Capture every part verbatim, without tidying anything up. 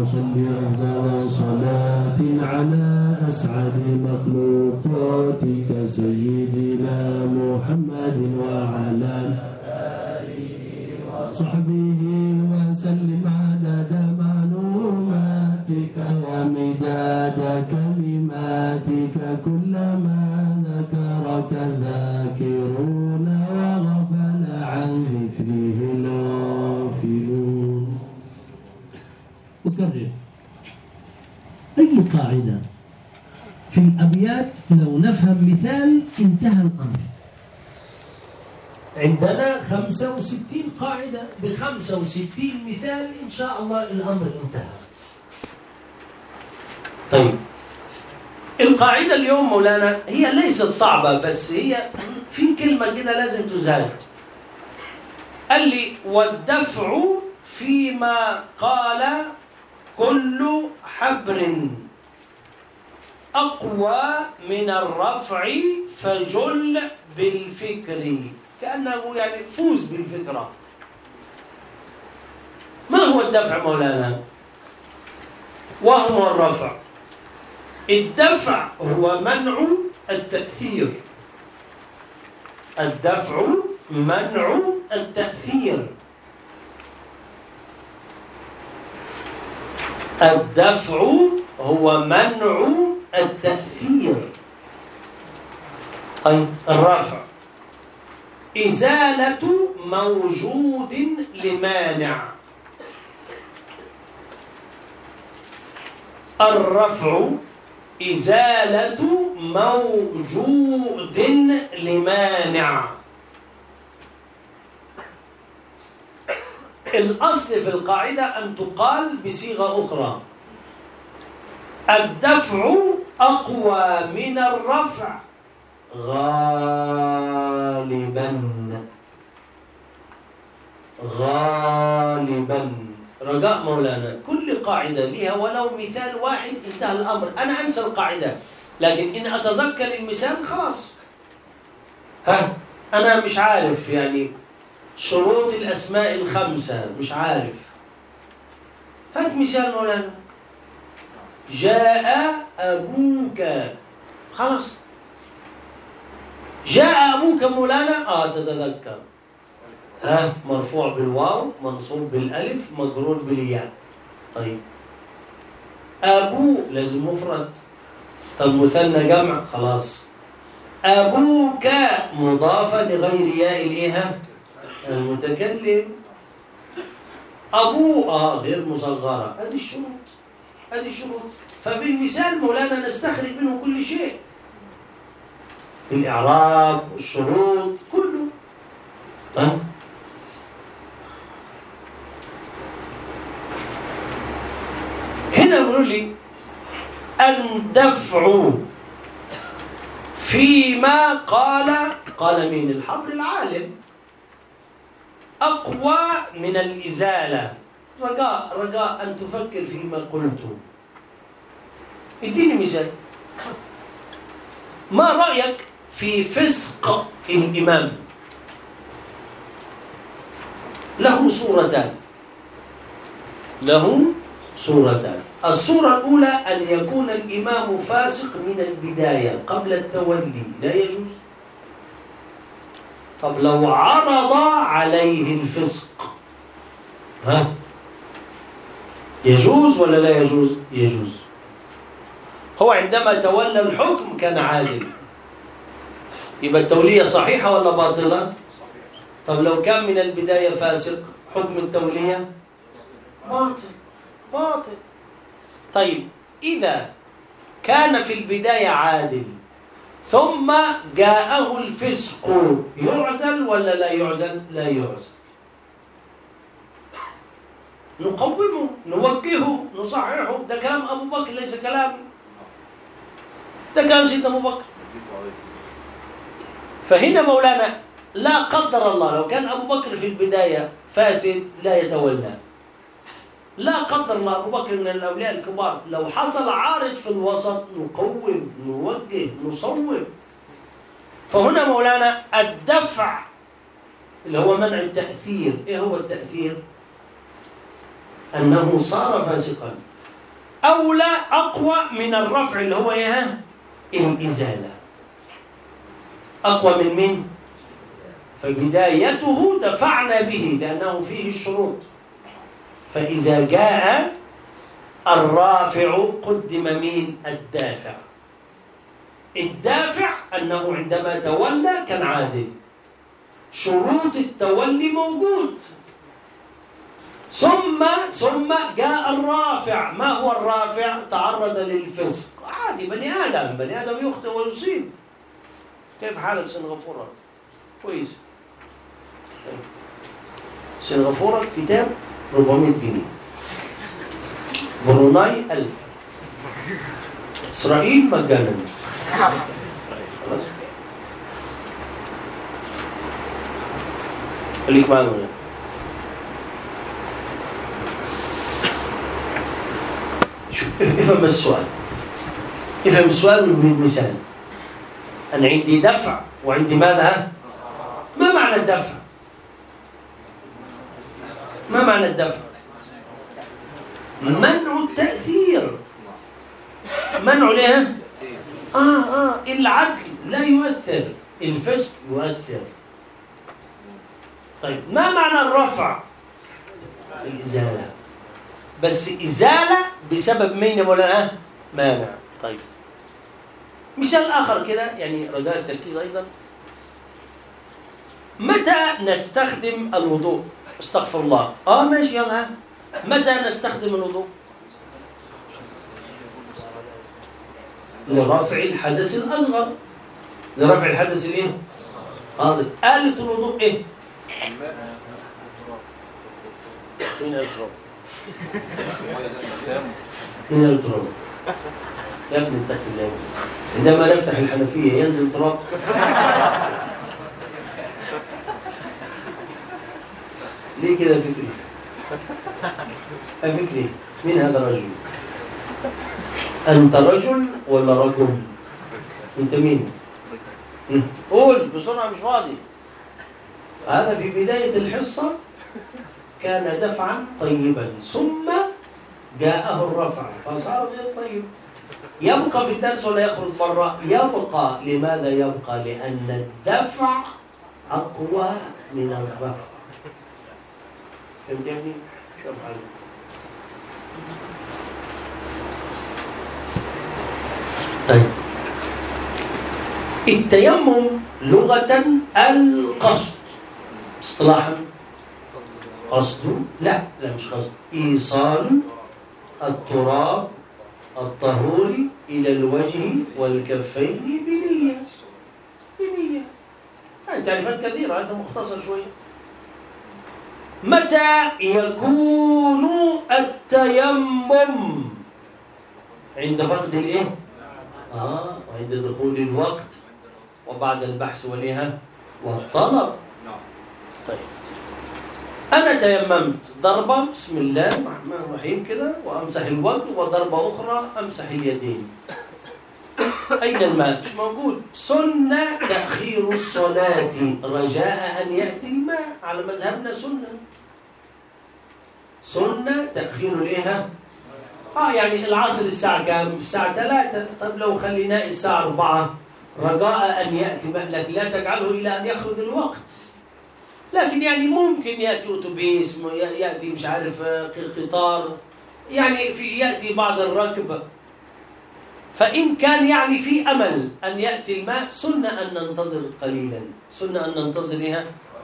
صل أفضل صلاة على أسعد مخلوقاتك سيدنا محمد وعلى آله وصحبه وسلم عدد معلوماتك ومداد كلماتك كلما ذكرك الذاكرون وغفل عن ذكره الغافلون. أكرر، أي قاعدة في الأبيات لو نفهم مثال انتهى الأمر. عندنا خمسة وستين قاعدة بخمسة وستين مثال إن شاء الله الأمر انتهى. طيب القاعدة اليوم مولانا هي ليست صعبة، بس هي في كلمة كده لازم تزاد. قال لي والدفع فيما قال كل حبر أقوى من الرفع فجل بالفكر، كأنه يعني فوز بالفكرة. ما هو الدفع مولانا؟ وهو الرفع. الدفع هو منع التأثير. الدفع منع التأثير. الدفع هو منع التأثير. أي الرفع إزالة موجود لمانع. الرفع إزالة موجود لمانع. الأصل في القاعدة أن تقال بصيغة أخرى: الدفع أقوى من الرفع غالبا. غالبا. رجاء مولانا كل قاعدة لها ولو مثال واحد انتهى الأمر. أنا أنسى القاعدة لكن إن أتذكر المثال خلاص. ها أنا مش عارف يعني شروط الأسماء الخمسة، مش عارف. هات مثال مولانا. جاء أبوك، خلاص. جاء أبوك مولانا آه تتذكر. ها مرفوع بالواو، منصوب بالألف، مجرور بالياء. طيب أبو لازم مفرد. طب مثنى جمع، خلاص. أبوك مضافة لغير ياء الإيه المتكلم. أبو آه غير مصغرة. هذه الشروط، هذه الشروط. فبالمثال مولانا نستخرج منه كل شيء، الإعراب، الشروط، كله. ها هنا بيقول لي الدفع فيما قال قال مين؟ الحبر العالم. أقوى من الإزالة. رجاء رجاء أن تفكر فيما قلته. اديني مثال. ما رأيك في فسق الإمام؟ له صورتان. له صورتان. الصورة الأولى أن يكون الإمام فاسق من البداية قبل التولي، لا يجوز. طب لو عرض عليه الفسق ها يجوز ولا لا يجوز؟ يجوز. هو عندما تولى الحكم كان عادل، يبقى التولية صحيحة ولا باطلة؟ طب لو كان من البداية فاسق حكم التولية باطل. باطل. طيب إذا كان في البداية عادل ثم جاءه الفسق يعزل ولا لا يعزل؟ لا يعزل. نقومه، نوجهه، نصححه. ده كلام أبو بكر ليس كلام، ده كلام سيدنا أبو بكر. فهنا مولانا لا قدر الله لو كان أبو بكر في البداية فاسد لا يتولى. لا قدر الله أبو بكر من الأولياء الكبار، لو حصل عارض في الوسط نقوم، نوجه، نصوب. فهنا مولانا الدفع اللي هو منع التأثير. إيه هو التأثير؟ أنه صار فاسقا. أولى أقوى من الرفع اللي هو إيه؟ الإزالة. أقوى من مين؟ فبدايته دفعنا به لأنه فيه الشروط. فإذا جاء الرافع قدم مين؟ الدافع. الدافع أنه عندما تولى كان عادل، شروط التولي موجود. ثم ثم جاء الرافع. ما هو الرافع؟ تعرض للفسق، عادي، بني آدم، بني آدم يخطئ ويصيب. كيف حالك سنغافورة؟ كويس. سنغافورة كتاب أربعمائة جنيه، بروناي ألف، إسرائيل مجانا. خلاص خليك معنا. افهم السؤال، افهم السؤال بالمثال. أنا عندي دفع وعندي ماذا؟ ما معنى الدفع؟ ما معنى الدفع؟ منع التأثير. منع لها؟ آه آه العدل لا يؤثر، الفسق يؤثر. طيب ما معنى الرفع؟ الإزالة، بس إزالة بسبب مين يا مولانا؟ مانع. طيب مثال آخر كده، يعني رجاء التركيز أيضا. متى نستخدم الوضوء؟ استغفر الله. آه ماشي يلا. متى نستخدم الوضوء؟ لرفع الحدث الأصغر. لرفع الحدث الإيه؟ حاضر. آلة الوضوء إيه؟ من التراب. من التراب يا ابن اتق الله. عندما نفتح الحنفية ينزل تراب. ليه كده فكري؟ فكري مين هذا الرجل؟ أنت رجل ولا رجل؟ أنت مين؟ قول بسرعة مش فاضي. هذا في بداية الحصة كان دفعا طيبا، ثم جاءه الرفع فصار غير طيب. يبقى في الدرس ولا يخرج مرة؟ يبقى. لماذا يبقى؟ لأن الدفع أقوى من الرفع. فهمتني؟ شوف علي. طيب التيمم لغة القصد، اصطلاحا قصد، لا لا مش قصد، إيصال التراب الطهور إلى الوجه والكفين بنية. بنية يعني تعريفات كثيرة، هذا مختصر شوية. متى يكون التيمم؟ عند فقد الايه؟ اه وعند دخول الوقت وبعد البحث والإيه والطلب. طيب أنا تيممت ضربة بسم الله الرحمن الرحيم كده وأمسح الوجه، وضربة أخرى أمسح اليدين. أين الماء؟ مش موجود. سنة تأخير الصلاة رجاء أن يأتي الماء، على مذهبنا سنة. سنة تأخير الإيه؟ آه يعني العصر الساعة كام؟ الساعة ثلاثة. طب لو خليناه الساعة أربعة رجاء أن يأتي ماء، لكن لا تجعله إلى أن يخرج الوقت. لكن يعني ممكن يأتي أتوبيس، يأتي مش عارف قطار، يعني في يأتي بعض الركب. فإن كان يعني في أمل أن يأتي الماء سنة أن ننتظر قليلا، سنة أن ننتظرها.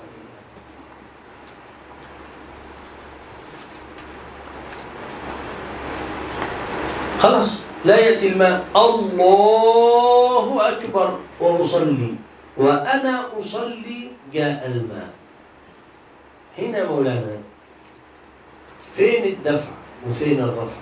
خلاص لا يأتي الماء، الله أكبر وأصلي، وأنا أصلي جاء الماء. هنا مولانا فين الدفع وفين الرفع؟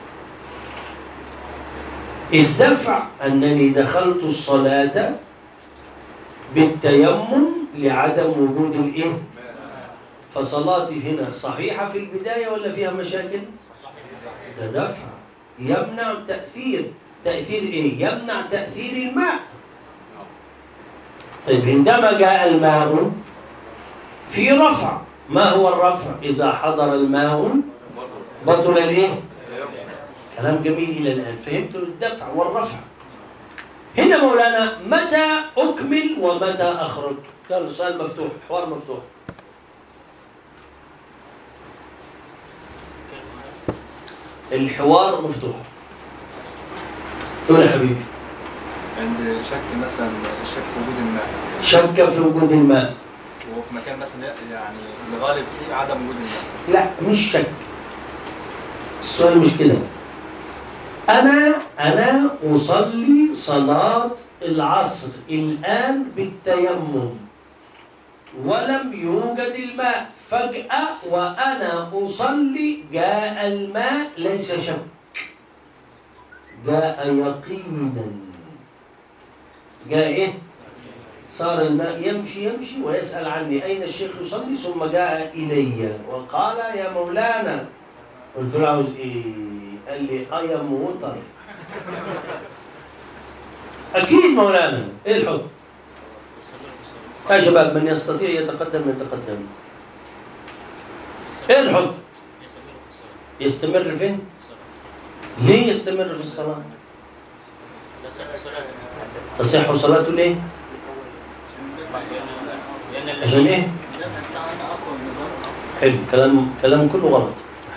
الدفع أنني دخلت الصلاة بالتيمم لعدم وجود الإيه؟ فصلاتي هنا صحيحة في البداية ولا فيها مشاكل؟ ده دفع يمنع تأثير. تأثير إيه؟ يمنع تأثير الماء. طيب عندما جاء الماء في رفع. ما هو الرفع؟ إذا حضر الماء بطل الإيه؟ كلام جميل إلى الآن. فهمتوا الدفع والرفع. هنا مولانا متى أكمل ومتى أخرج؟ يلا سؤال مفتوح، حوار مفتوح. الحوار مفتوح. قول يا حبيبي. عند شك مثلا، شك في وجود الماء. شك في وجود الماء. وفي مكان مثلا يعني الغالب فيه عدم وجود الماء. لا مش شك. السؤال مش كده. أنا أنا أصلي صلاة العصر الآن بالتيمم ولم يوجد الماء، فجأة وأنا أصلي جاء الماء، ليس شك، جاء يقينا. جاء إيه؟ صار الماء يمشي يمشي ويسأل عني أين الشيخ يصلي، ثم جاء إلي وقال يا مولانا. قلت له عاوز إيه؟ قال لي أيم وتر. أكيد مولانا. إيه الحكم؟ يا شباب من يستطيع يتقدم يتقدم. إيه الحكم؟ يستمر فين؟ ليه يستمر في الصلاة؟ تصح صلاته ليه؟ عشان إيه؟ حلو. كلام كلام كله غلط.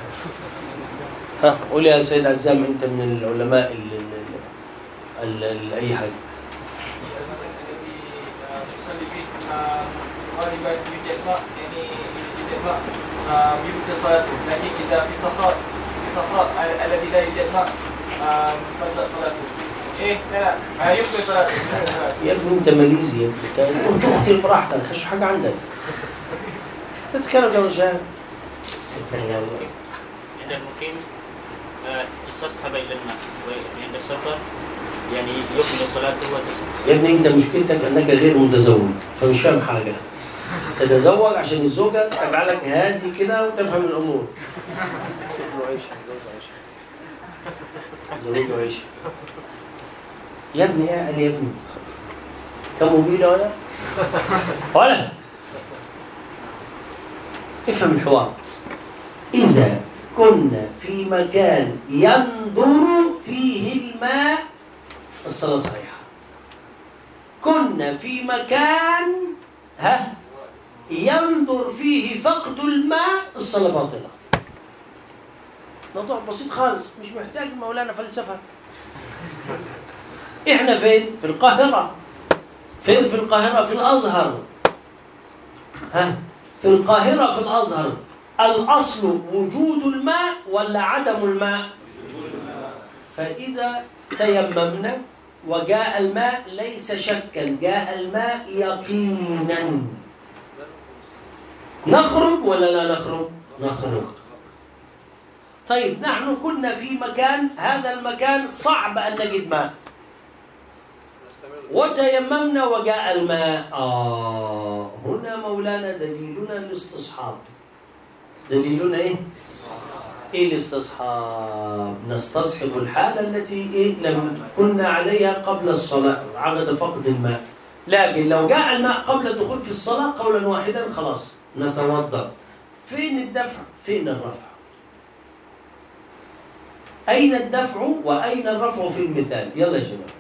ها قول يا سيد عزام، أنت من العلماء ال ال ال أي حاجة. الذي تصلي فيه غالبا يوجد ماء، يعني يوجد ماء يبدأ صلاته، لكن إذا في صحراء في صحراء الذي لا يوجد ماء بدأ صلاته. إيه لا لا يبدأ صلاته. يا ابني أنت ماليزي، أنت أنت أختي براحتك، خش حاجة عندك. تتكلم يا رجال. سبحان الله. إذا المقيم يستصحب إلى الماء وعند السفر يعني يكمل صلاته وتصح. يا ابني أنت مشكلتك أنك غير متزوج، فمش فاهم حاجة. تتزوج عشان الزوجة تجعلك هادي كده وتفهم الأمور. شوف له عيشة، زوج عيشة. زوج عيشة. يا ابني يا قال يا ابني كم موبيلة ولا؟ ولا؟ افهم الحوار. إذا كنا في مكان يندر فيه الماء الصلاة صحيحة. كنا في مكان ها يندر فيه فقد الماء الصلاة باطلة. موضوع بسيط خالص، مش محتاج مولانا فلسفة. احنا فين؟ في القاهرة. فين في القاهرة؟ في الأزهر. ها في القاهرة في الأزهر. الأصل وجود الماء ولا عدم الماء؟ فإذا تيممنا وجاء الماء ليس شكا، جاء الماء يقينا، نخرج ولا لا نخرج؟ نخرج. طيب نحن كنا في مكان، هذا المكان صعب أن نجد ماء وتيممنا وجاء الماء. آه هنا مولانا دليلنا الاستصحاب. دليلنا إيه؟ إيه الاستصحاب؟ نستصحب الحالة التي إيه لم كنا عليها قبل الصلاة عقد فقد الماء. لكن لو جاء الماء قبل الدخول في الصلاة قولا واحدا خلاص نتوضأ. فين الدفع؟ فين الرفع؟ أين الدفع وأين الرفع في المثال؟ يلا يا جماعة.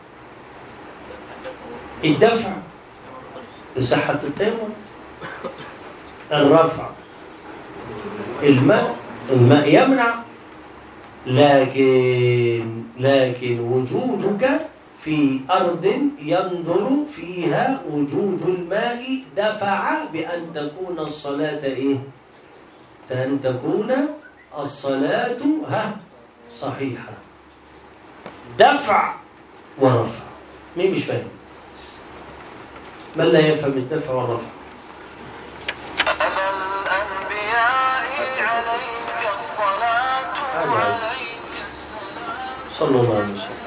الدفع بصحة التيمم، الرفع الماء الماء يمنع، لكن لكن وجودك في أرض يندر فيها وجود الماء دفع بأن تكون الصلاة إيه؟ أن تكون الصلاة ها صحيحة. دفع ورفع. مين مش فاهم؟ من لا يفهم الدفع والرفع؟ أنا الأنبياء عليك الصلاة وعليك السلام. صلوا الله عليه وسلم.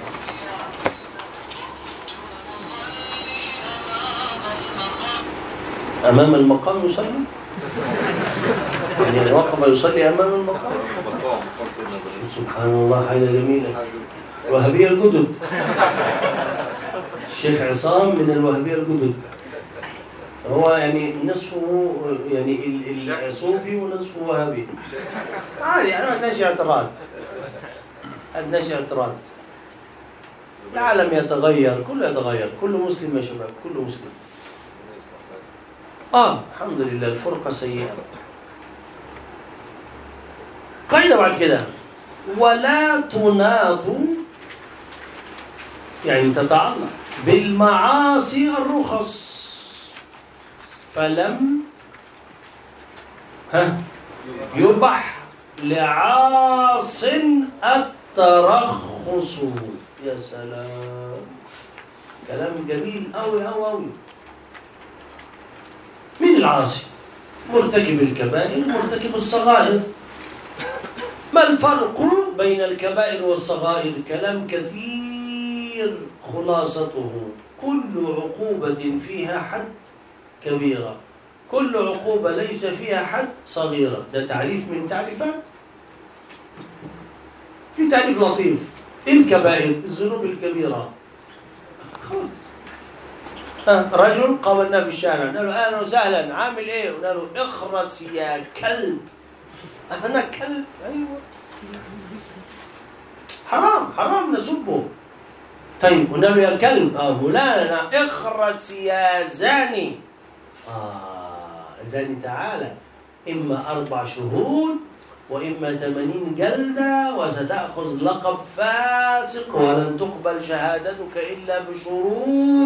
أمام المقام يصلي؟ يعني وقف يصلي أمام المقام؟ سبحان الله، حاجة جميلة. وهبية الجدد. الشيخ عصام من الوهبية الجدد. هو يعني نصفه يعني الصوفي ونصفه وهابي. عادي، أنا ما عندناش اعتراض. عندناش اعتراض. العالم يتغير، كله يتغير، كل مسلم يا شباب، كل مسلم. آه الحمد لله الفرقة سيئة. قاعدة بعد كده، ولا تناط يعني تتعلق بالمعاصي الرخص فلم ها يبح لعاص الترخص. يا سلام، كلام جميل أوي أوي أوي. مين العاصي؟ مرتكب الكبائر، مرتكب الصغائر. ما الفرق بين الكبائر والصغائر؟ كلام كثير، خلاصته كل عقوبة فيها حد كبيرة، كل عقوبة ليس فيها حد صغيرة. ده تعريف من تعريفات. في تعريف لطيف، الكبائر الذنوب الكبيرة. خلاص، رجل قابلنا في الشارع، قال له اهلا وسهلا، عامل ايه؟ قلنا له اخرس يا كلب. انا كلب؟ ايوه، حرام حرام نسبه. طيب قلنا له يا كلب، اه مولانا اخرس يا زاني. اه زاني تعالى، اما اربع شهود واما ثمانين جلده، وستاخذ لقب فاسق ولن تقبل شهادتك الا بشروط.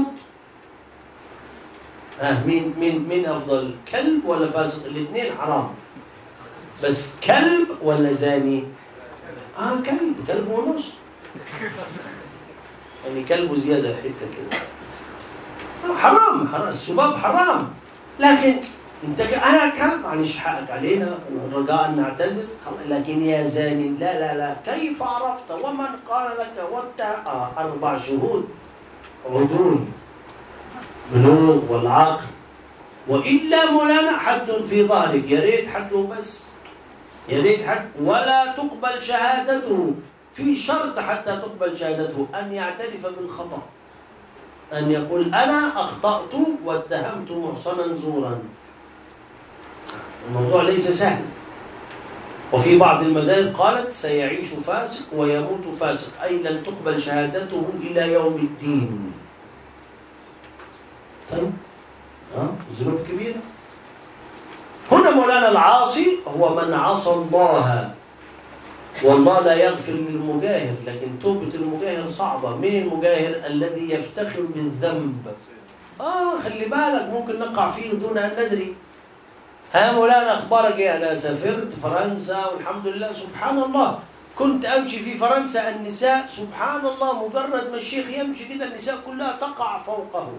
آه مين مين مين أفضل، كلب ولا فاسق؟ الاثنين حرام، بس كلب ولا زاني؟ آه كلب، كلب ونص، يعني كلب زيادة حتة كده. آه حرام، حرام السباب حرام. لكن أنت أنا كلب، معلش حقك علينا رجاء نعتذر. لكن يا زاني لا لا لا، كيف عرفت؟ ومن قال لك؟ وانت آه أربع شهود عدول، بلوغ والعقل، وإلا مولانا حد في ظهرك. يا ريت حده بس، يا ريت حد. ولا تقبل شهادته، في شرط حتى تقبل شهادته، أن يعترف بالخطأ، أن يقول أنا أخطأت واتهمت محصنا زورا. الموضوع ليس سهل. وفي بعض المذاهب قالت سيعيش فاسق ويموت فاسق، أي لن تقبل شهادته إلى يوم الدين. طيب ها ذنوب كبيرة. هنا مولانا العاصي هو من عصى الله، والله لا يغفر للمجاهر، لكن توبة المجاهر صعبة. من المجاهر؟ الذي يفتخر بالذنب. آه خلي بالك، ممكن نقع فيه دون أن ندري. ها مولانا أخبارك إيه؟ أنا سافرت فرنسا والحمد لله، سبحان الله، كنت أمشي في فرنسا، النساء سبحان الله مجرد ما الشيخ يمشي كده النساء كلها تقع فوقه.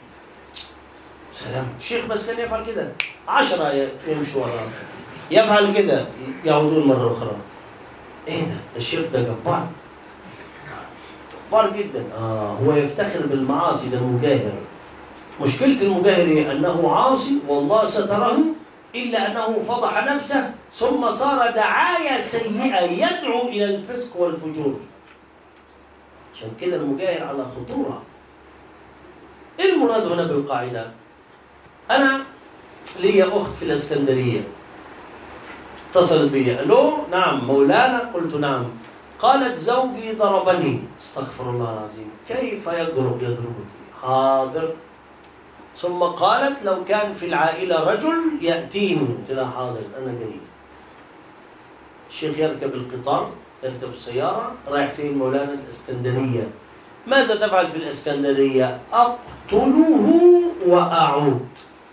سلام، الشيخ بس كان يفعل كده، عشرة يمشوا وراه يفعل كده، يعودون مرة أخرى. إيه ده؟ الشيخ ده جبار، جبار جدا. آه هو يفتخر بالمعاصي، ده مجاهر. مشكلة المجاهر أنه عاصي والله ستره، إلا أنه فضح نفسه ثم صار دعاية سيئة يدعو إلى الفسق والفجور. عشان كده المجاهر على خطورة. إيه المراد هنا بالقاعدة؟ أنا لي أخت في الإسكندرية اتصلت بي، ألو نعم مولانا، قلت نعم. قالت زوجي ضربني. استغفر الله العظيم، كيف يضرب؟ يضربني. حاضر. ثم قالت لو كان في العائلة رجل يأتيني. قلت لها حاضر أنا جاي. الشيخ يركب القطار، يركب السيارة، رايح فين مولانا؟ الإسكندرية. ماذا تفعل في الإسكندرية؟ أقتله وأعود.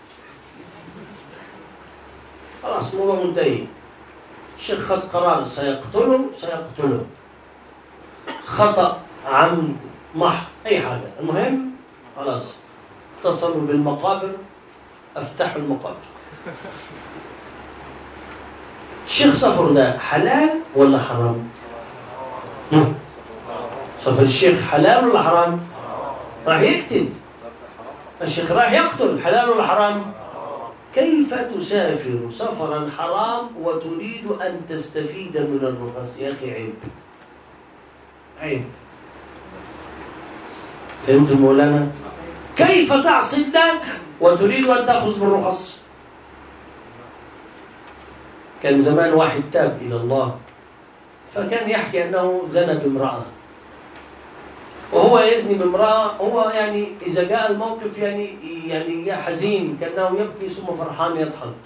خلاص موضوع منتهي. الشيخ خد قرار، سيقتله سيقتله، خطأ، عمد، محض، أي حاجة، المهم خلاص. اتصلوا بالمقابر، افتحوا المقابر. الشيخ سفر ده حلال ولا حرام؟ سفر الشيخ حلال ولا حرام؟ راح يقتل الشيخ، راح يقتل، حلال ولا حرام؟ كيف تسافر سفرا حرام وتريد أن تستفيد من الرخص؟ يا أخي عيب، عيب. فهمت مولانا؟ كيف تعصي الله وتريد أن تأخذ بالرخص؟ كان زمان واحد تاب إلى الله فكان يحكي أنه زنى بامرأة وهو يزني بامرأة. هو يعني إذا جاء الموقف يعني يعني حزين كأنه يبكي ثم فرحان يضحك.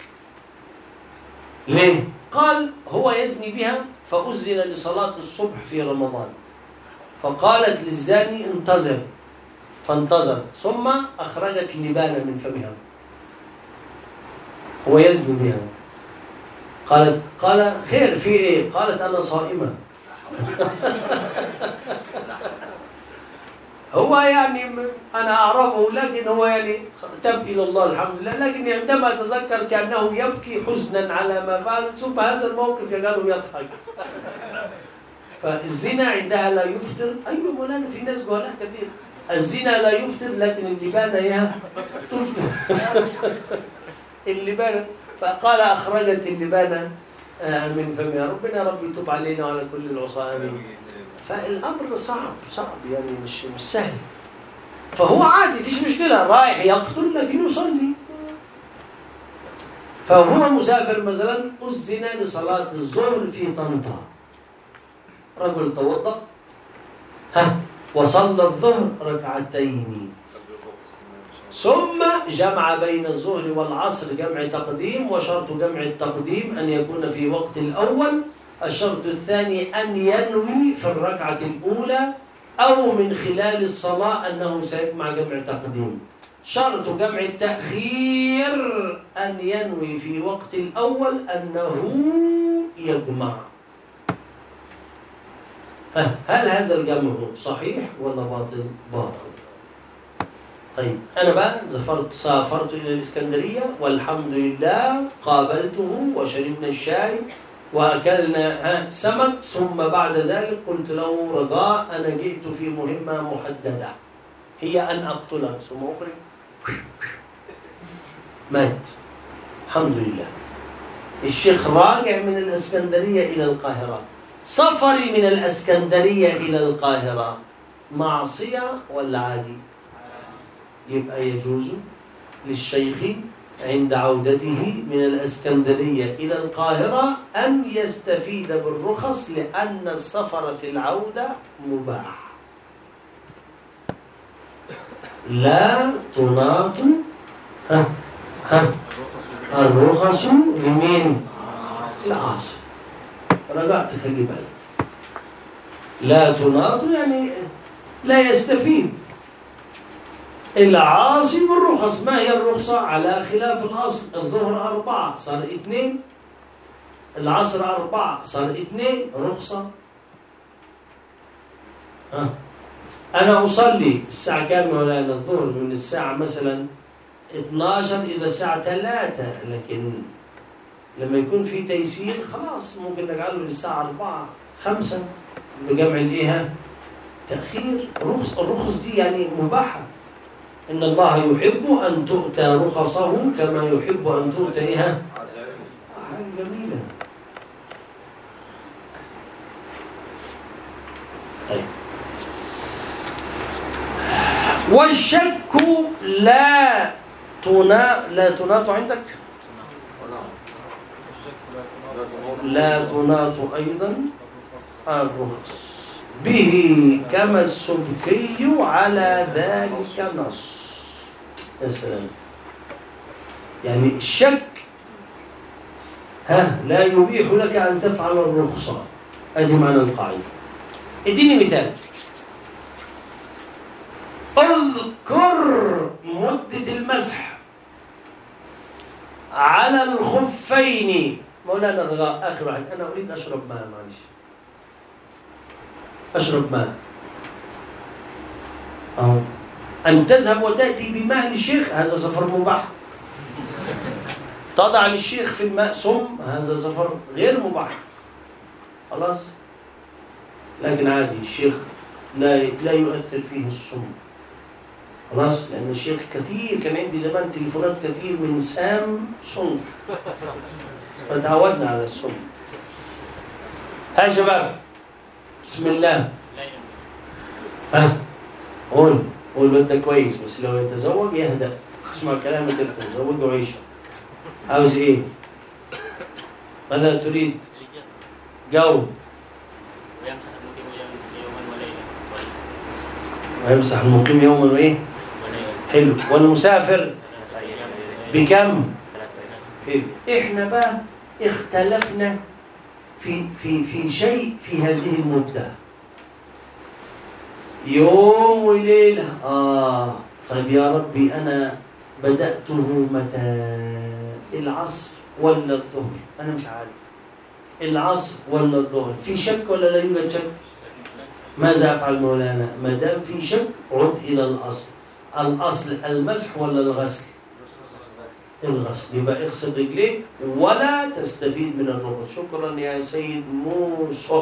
ليه؟ قال هو يزني بها فأذن لصلاة الصبح في رمضان فقالت للزاني انتظر فانتظر ثم أخرجت لبانة من فمها. هو يزني بها. قالت قال خير في إيه؟ قالت أنا صائمة. هو يعني أنا أعرفه لكن هو يعني تاب إلى الله الحمد لله، لكن عندما أتذكر كأنه يبكي حزنا على ما فعل ثم هذا الموقف يجعله يضحك. فالزنا عندها لا يفطر. أيوة مولانا في ناس جهلاء كثير. الزنا لا يفطر لكن اللبانة يا تفطر. اللبانة. فقال أخرجت اللبانة من فمها. ربنا ربي يتوب علينا وعلى كل العصاة آمين. فالأمر صعب صعب يعني مش مش سهل. فهو عادي فيش مشكلة رايح يقتل لكن يصلي. فهو مسافر مثلا أذن لصلاة الظهر في طنطا. رجل توضأ ها وصلى الظهر ركعتين ثم جمع بين الظهر والعصر جمع تقديم. وشرط جمع التقديم أن يكون في وقت الأول. الشرط الثاني أن ينوي في الركعة الأولى أو من خلال الصلاة أنه سيجمع جمع تقديم. شرط جمع التأخير أن ينوي في وقت الأول أنه يجمع. هل هذا الجمع صحيح ولا باطل؟ باطل. طيب أنا بقى زفرت سافرت إلى الإسكندرية والحمد لله قابلته وشربنا الشاي وأكلنا سمك ثم بعد ذلك قلت له رجاء أنا جئت في مهمة محددة هي أن أقتلك ثم أخرج مات الحمد لله. الشيخ راجع من الإسكندرية إلى القاهرة. سفري من الإسكندرية إلى القاهرة معصية ولا عادي؟ يبقى يجوز للشيخ عند عودته من الإسكندرية إلى القاهرة أن يستفيد بالرخص لأن السفر في العودة مباح. لا تناط ها ها الرخص لمين؟ العاصي. رجعت خلي بالك. لا تناط يعني لا يستفيد. العاصي بالرخص. ما هي الرخصة؟ على خلاف الأصل. الظهر أربعة صار اثنين، العصر أربعة صار اثنين، رخصة. ها. أنا أصلي الساعة كام ولا الظهر؟ من الساعة مثلا اثناشر إلى الساعة ثلاثة، لكن لما يكون في تيسير خلاص ممكن نجعله للساعة أربعة خمسة بجمع الإيه؟ تأخير. رخص. الرخص دي يعني مباحة. إن الله يحب أن تؤتى رخصه كما يحب أن تؤتى إيها. حاجة جميلة. طيب. والشك لا تنا لا تناط عندك؟ لا تناط أيضا الرخص به كما السبكي على ذلك نص. يا سلام. يعني الشك ها لا يبيح لك أن تفعل الرخصة. أدي معنى القاعدة. اديني مثال. اذكر مدة المسح على الخفين. مولانا الرجاء آخر واحد. أنا أريد أشرب ماء معلش. أشرب ماء. أو أن تذهب وتأتي بماء للشيخ هذا سفر مباح. تضع للشيخ في الماء سم هذا سفر غير مباح. خلاص. لكن عادي الشيخ لا لا يؤثر فيه السم. خلاص. لأن الشيخ كثير كان عندي زمان تليفونات كثير من سام سم فتعودنا على السم. ها شباب بسم الله. ها قول قول انت كويس بس لو يتزوج يهدأ. اسمع كلامك انت تزوج وعيشه. عاوز ايه؟ ماذا تريد؟ جو. ويمسح المقيم يوما وليلة. ويمسح المقيم يوما وإيه؟ حلو. والمسافر بكم؟ حلو. إحنا بقى اختلفنا في في في شيء في هذه المدة، يوم وليلة. آه طيب يا ربي أنا بدأته متى؟ العصر ولا الظهر؟ أنا مش عارف العصر ولا الظهر. في شك ولا لا يوجد شك؟ ماذا أفعل مولانا؟ ما دام في شك عد إلى الأصل. الأصل المسح ولا الغسل؟ الغسل. يبقى اغسل رجليك ولا تستفيد من الرخص. شكرا يا سيد موسى.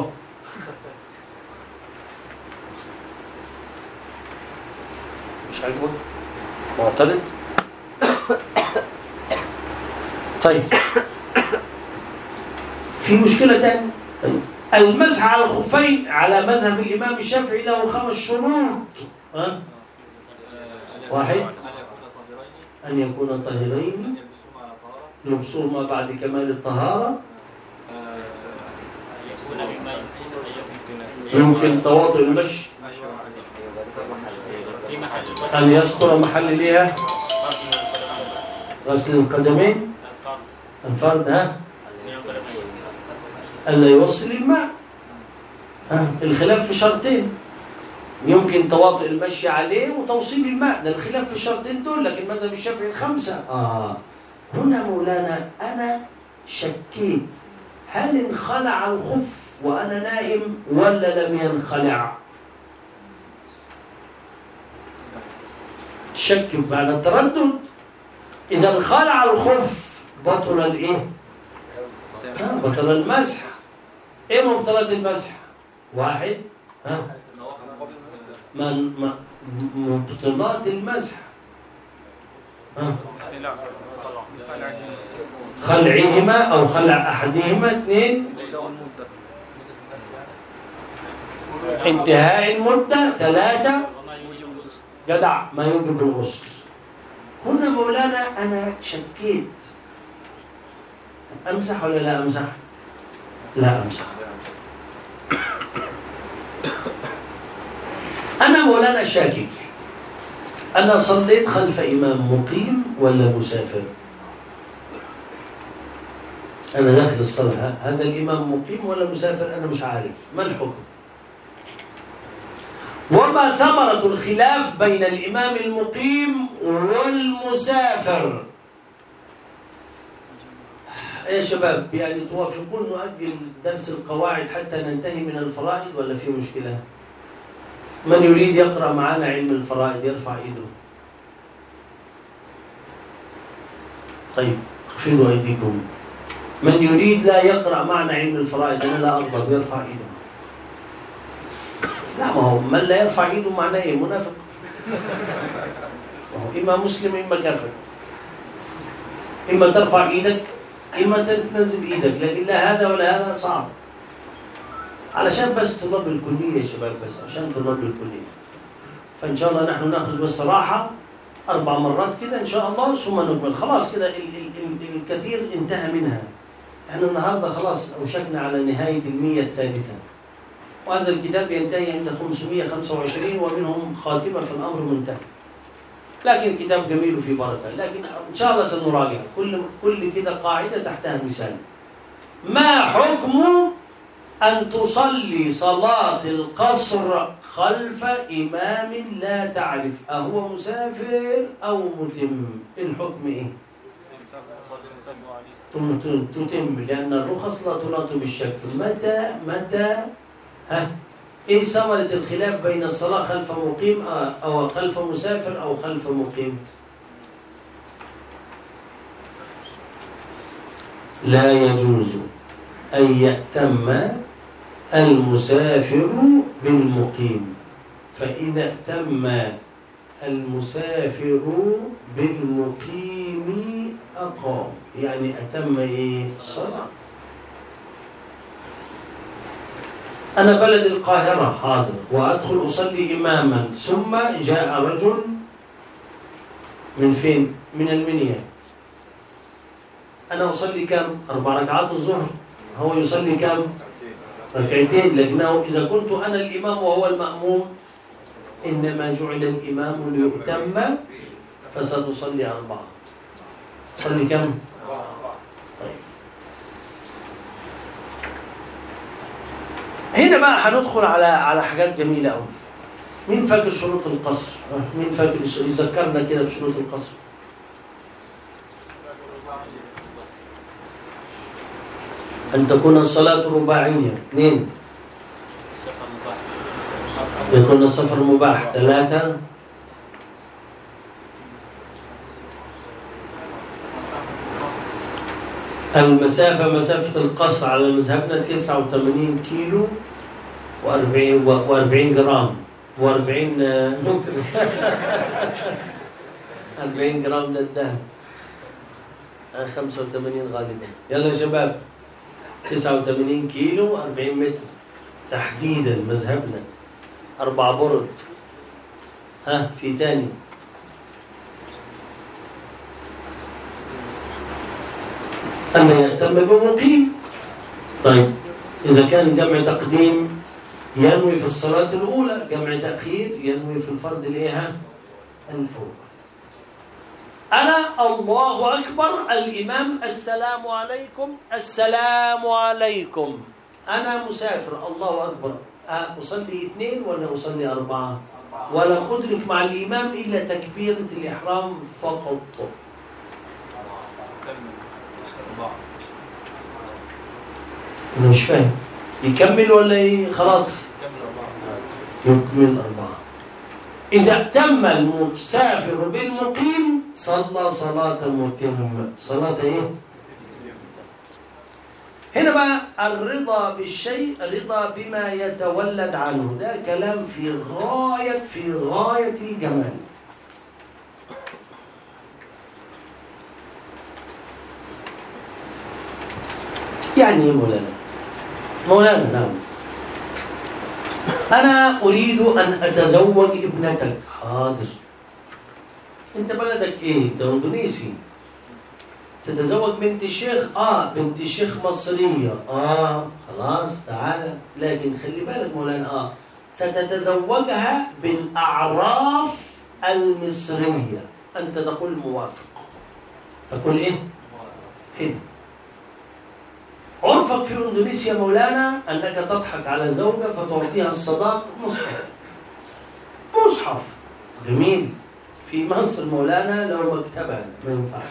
مش عاجبك؟ معترض؟ طيب في مشكلة تانية. طيب المسح على الخفين على مذهب الإمام الشافعي له خمس شروط. أه؟ واحد أن يكون طاهرين لبسوهما بعد كمال الطهارة، يمكن تواطؤ المشي، أن يستر محل لها غسل القدمين الفرد، ها ألا يوصل الماء. ها الخلاف في شرطين، يمكن تواطؤ المشي عليه وتوصيل الماء، ده الخلاف في الشرطين دول، لكن مذهب الشافعي الخمسة. آه هنا مولانا أنا شكيت هل انخلع الخف وأنا نائم ولا لم ينخلع؟ شك بعد التردد. إذا انخلع الخف بطل الإيه؟ آه بطل المسح. إيه مبطلات المسح؟ واحد ها من مبطلات المسح ها خلعهما أو خلع أحدهما. اثنين انتهاء المدة. ثلاثة جدع ما يوجب الغسل. هنا مولانا أنا شكيت أمسح ولا لا أمسح؟ لا أمسح. أنا مولانا شاكك، أنا صليت خلف إمام مقيم ولا مسافر؟ أنا داخل الصلاة هذا الإمام مقيم ولا مسافر؟ أنا مش عارف ما الحكم. وما ثمرة الخلاف بين الإمام المقيم والمسافر؟ يا شباب يعني توافقون نؤجل درس القواعد حتى ننتهي من الفرائض ولا في مشكلة؟ من يريد يقرأ معنا علم الفرائض يرفع ايده. طيب اخفضوا ايديكم. من يريد لا يقرأ معنا علم الفرائض أنا لا أغضب يرفع ايده. لا ما هو من لا يرفع ايده معناه ايه؟ منافق. هو إما مسلم إما كافر. إما ترفع ايدك إما تنزل ايدك، لكن لا هذا ولا هذا صعب. علشان بس طلاب الكلية يا شباب، بس عشان طلاب الكلية. فإن شاء الله نحن نأخذ بس راحة أربع مرات كده إن شاء الله ثم نكمل. خلاص كده الكثير انتهى منها. احنا النهاردة خلاص أوشكنا على نهاية المية الثالثة، وهذا الكتاب ينتهي عند خمسمائة وخمسة وعشرين ومنهم خاتمة في الأمر منتهى. لكن كتاب جميل في بركة، لكن إن شاء الله سنراجع كل كل كده قاعدة تحتها مثال. ما حكم أن تصلي صلاة القصر خلف إمام لا تعرف أهو مسافر أو متم؟ الحكم إيه؟ تتم، لأن الرخص لا تناط بالشك. متى متى ها إيه ثمرة الخلاف بين الصلاة خلف مقيم أو خلف مسافر أو خلف مقيم؟ لا يجوز أن يأتم المسافر بالمقيم، فإذا ائتم المسافر بالمقيم أقام، يعني أتم إيه؟ الصلاة. أنا بلد القاهرة حاضر وأدخل أصلي إماما، ثم جاء رجل من فين؟ من المنيا. أنا أصلي كم؟ أربع ركعات الظهر، هو يصلي كم؟ ركعتين، لكنه إذا كنت أنا الإمام وهو المأموم إنما جعل الإمام ليؤتم، فستصلي أربعة. صلي كم؟ طيب. هنا بقى هندخل على على حاجات جميلة أوي. مين فاكر شروط القصر؟ مين فاكر يذكرنا كده بشروط القصر؟ أن تكون الصلاة رباعية. اثنين، يكون السفر مباح. ثلاثة، المسافة مسافة القصر على مذهبنا تسعة وثمانين كيلو وأربعين وأربعين جرام وأربعين أربعين جرام ده الذهب، خمسة وثمانين غالبا. يلا يا شباب، تسعة وثمانين كيلو وأربعين متر تحديدا مذهبنا، أربع برد. ها في تاني؟ أن يهتم بمقيم. طيب إذا كان جمع تقديم ينوي في الصلاة الأولى، جمع تأخير ينوي في الفرض الإيه الأول. أنا الله أكبر، الإمام السلام عليكم السلام عليكم، أنا مسافر الله أكبر، أصلي اثنين ولا أصلي أربعة؟ ولا أدرك مع الإمام إلا تكبيرة الإحرام فقط. أنا مش فاهم، يكمل ولا خلاص؟ يكمل أربعة. إذا تم المسافر بالمقيم صلى صلاة متمة. صلاة إيه؟ هنا بقى الرضا بالشيء، الرضا بما يتولد عنه، ده كلام في غاية في غاية الجمال. يعني ايه مولانا؟ مولانا نعم، أنا أريد أن أتزوج ابنتك. حاضر. أنت بلدك إيه؟ أنت إندونيسي. تتزوج بنت الشيخ؟ آه بنت الشيخ مصرية. آه خلاص تعالى، لكن خلي بالك مولانا، آه ستتزوجها بالأعراف المصرية. أنت تقول موافق. تقول إيه؟ إيه؟ عرفك في إندونيسيا مولانا أنك تضحك على زوجة فتعطيها الصداق مصحف. مصحف جميل. في مصر مولانا لو مكتبة ما ينفعش.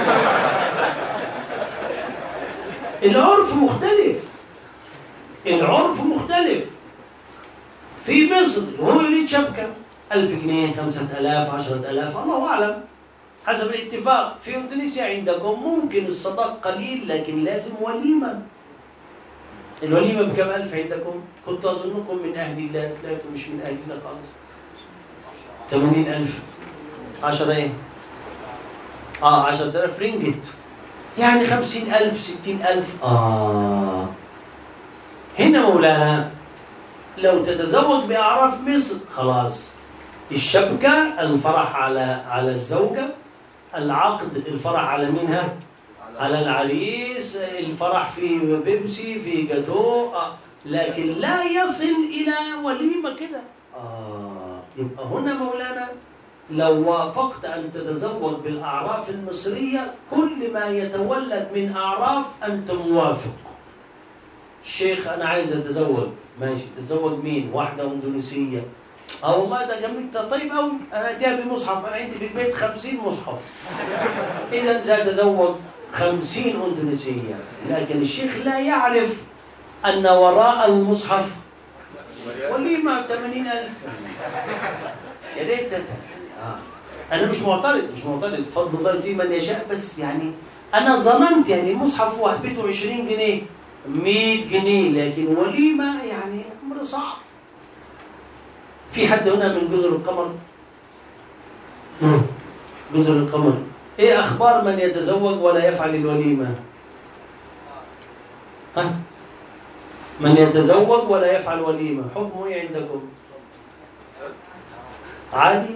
العرف مختلف، العرف مختلف. في مصر هو يريد شبكة ألف جنيه، خمسة ألاف، عشرة ألاف، الله أعلم حسب الاتفاق. في إندونيسيا عندكم ممكن الصداق قليل لكن لازم وليمة. الوليمة بكم ألف عندكم؟ كنت أظنكم من أهل الله، طلعتوا مش من أهلنا خالص. ثمانين ألف، عشرة إيه؟ آه عشرة ألاف رينجت، يعني خمسين ألف، ستين ألف. آه هنا مولانا لو تتزوج بأعراف مصر خلاص، الشبكة الفرح على على الزوجة، العقد الفرح على منها على العريس، الفرح في بيبسي في جاتو، لكن لا يصل إلى وليمة كده. آه يبقى هنا مولانا لو وافقت أن تتزوج بالأعراف المصرية كل ما يتولد من أعراف أنت موافق. الشيخ أنا عايز أتزوج، ماشي، تتزوج مين؟ واحدة إندونيسية. اه والله ده جميل، ده طيب قوي، انا اديها بمصحف، انا عندي في البيت خمسين مصحف، اذا ساتزوج خمسين اندونيسيه. لكن الشيخ لا يعرف ان وراء المصحف وليمه ثمانين ألف. يا ريت آه. انا مش معترض، مش معترض، بفضل الله يؤتي من يشاء، بس يعني انا ظننت يعني المصحف وهبته عشرين جنيه مئة جنيه، لكن وليمه يعني امر صعب. في حد هنا من جزر القمر؟ جزر القمر، ايه اخبار من يتزوج ولا يفعل الوليمه؟ ها؟ من يتزوج ولا يفعل وليمه حكمه ايه عندكم؟ عادي؟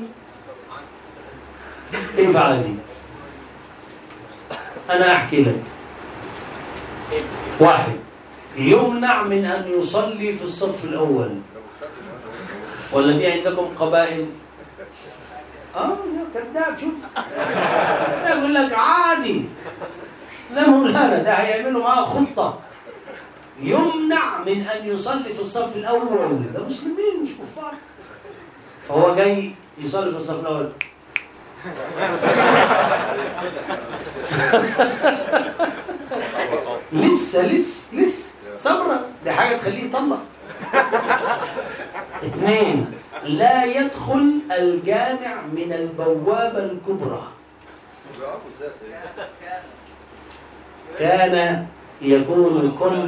كيف عادي؟ انا احكي لك. واحد يمنع من أن يصلي في الصف الأول. ولا دي عندكم قبائل؟ آه كذاب. شوف يقول لك عادي. لا مولانا، ده هيعملوا معاه خطة. يمنع من أن يصلي في الصف الأول. ده مسلمين مش كفار. فهو جاي يصلي في الصف الأول. لسه لسه لسه صبرا، دي حاجة تخليه يطلع. اثنين، لا يدخل الجامع من البوابة الكبرى. كان يكون الكل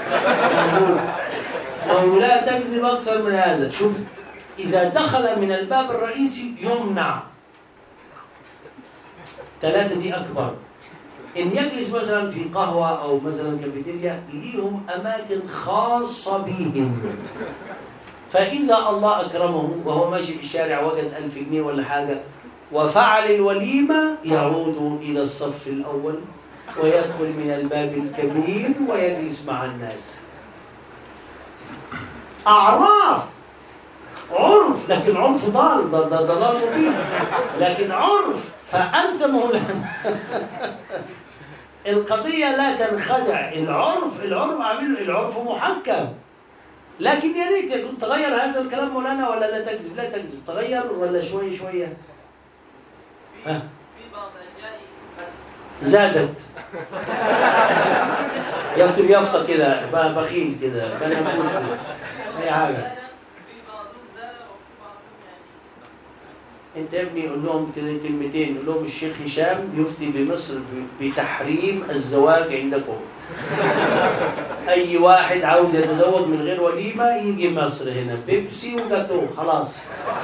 أو لا تكذب أكثر من هذا. شوف، إذا دخل من الباب الرئيسي يمنع. ثلاثة دي أكبر. إن يجلس مثلا في قهوة أو مثلا كافيتيريا، ليهم أماكن خاصة بهم. فإذا الله أكرمه وهو ماشي في الشارع وجد ألف جنيه ولا حاجة وفعل الوليمة، يعود إلى الصف الأول ويدخل من الباب الكبير ويجلس مع الناس. أعراف، عرف، لكن عرف ضال، ده ضلال مبين، لكن عرف. فأنت مولانا القضية لا تنخدع. العرف العرف عامله العرف محكم، لكن يا ريت يكون تغير هذا الكلام مولانا، ولا لا تكذب؟ لا تكذب، تغير ولا شوي شوية. ها زادت يكتب يافطة كده بخيل كده، كان يقول أي حاجة. انت يا ابني قول لهم كده كلمتين، قول لهم الشيخ هشام يفتي بمصر بتحريم الزواج عندكم. اي واحد عاوز يتزوج من غير وليمه يجي مصر هنا، بيبسي وجاتوه، خلاص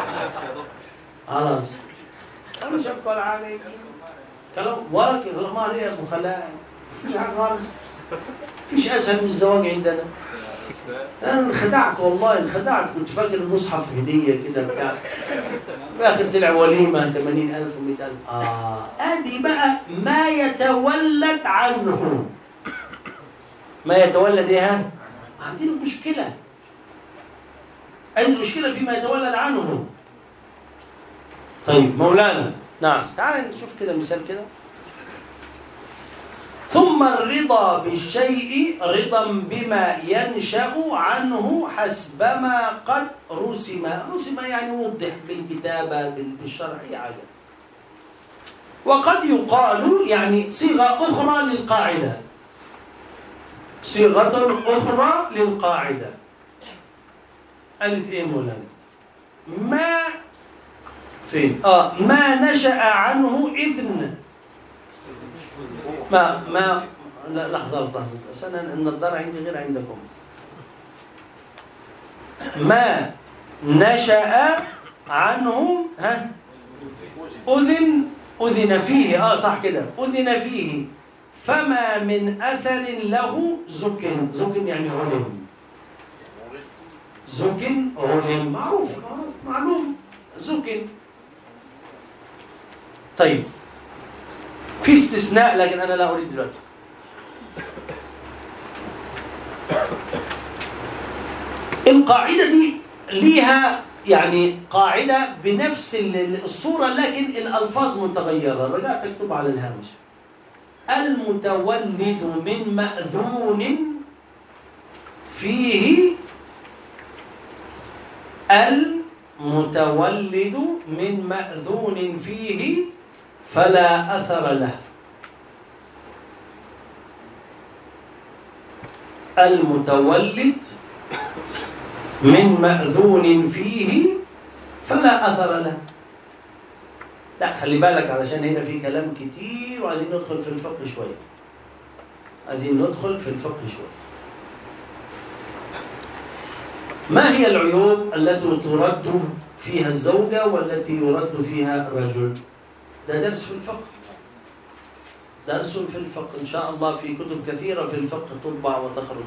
خلاص. انا شفت ولا حاجه، كلام ورا كده، ما عليه ابو خلاء، مفيش حاجه خالص. مفيش اسهل من الزواج عندنا. أنا انخدعت والله، انخدعت. كنت فاكر المصحف هدية كده بتاع، في الآخر طلع وليمة ثمانين ألف ومئة ألف. آه أدي بقى ما يتولد عنه. ما يتولد إيه؟ هذه المشكلة. هذه المشكلة فيما يتولد عنه. طيب مولانا، نعم، تعال نشوف كده مثال كده. ثم الرضا بالشيء رضا بما ينشأ عنه حسبما قد رسم. رسم يعني وضح بالكتابة بالشرع أي حاجة. وقد يقال يعني صيغة أخرى للقاعدة، صيغة أخرى للقاعدة. قالت إيه مولانا؟ ما فين؟ آه ما نشأ عنه إذن. ما ما لا لحظة لحظة عشان النظارة عندي غير عندكم. ما نشأ عنه ها أذن أذن فيه. آه صح كده، أذن فيه. فما من أثر له زكن. زكن يعني علم. زكن علم معروف معلوم. زكن. طيب في استثناء لكن أنا لا أريد دلوقتي. القاعدة دي ليها يعني قاعدة بنفس الصورة لكن الألفاظ متغيرة. رجعت أكتب على الهامش: المتولد من مأذون فيه. المتولد من مأذون فيه فلا أثر له. المتولد من مأذون فيه فلا أثر له. لا خلي بالك علشان هنا في كلام كتير وعايزين ندخل في الفقه شوية. عايزين ندخل في الفقه شوية. ما هي العيوب التي ترد فيها الزوجة والتي يرد فيها الرجل؟ ده درس في الفقه، درس في الفقه إن شاء الله في كتب كثيرة في الفقه تطبع وتخرج.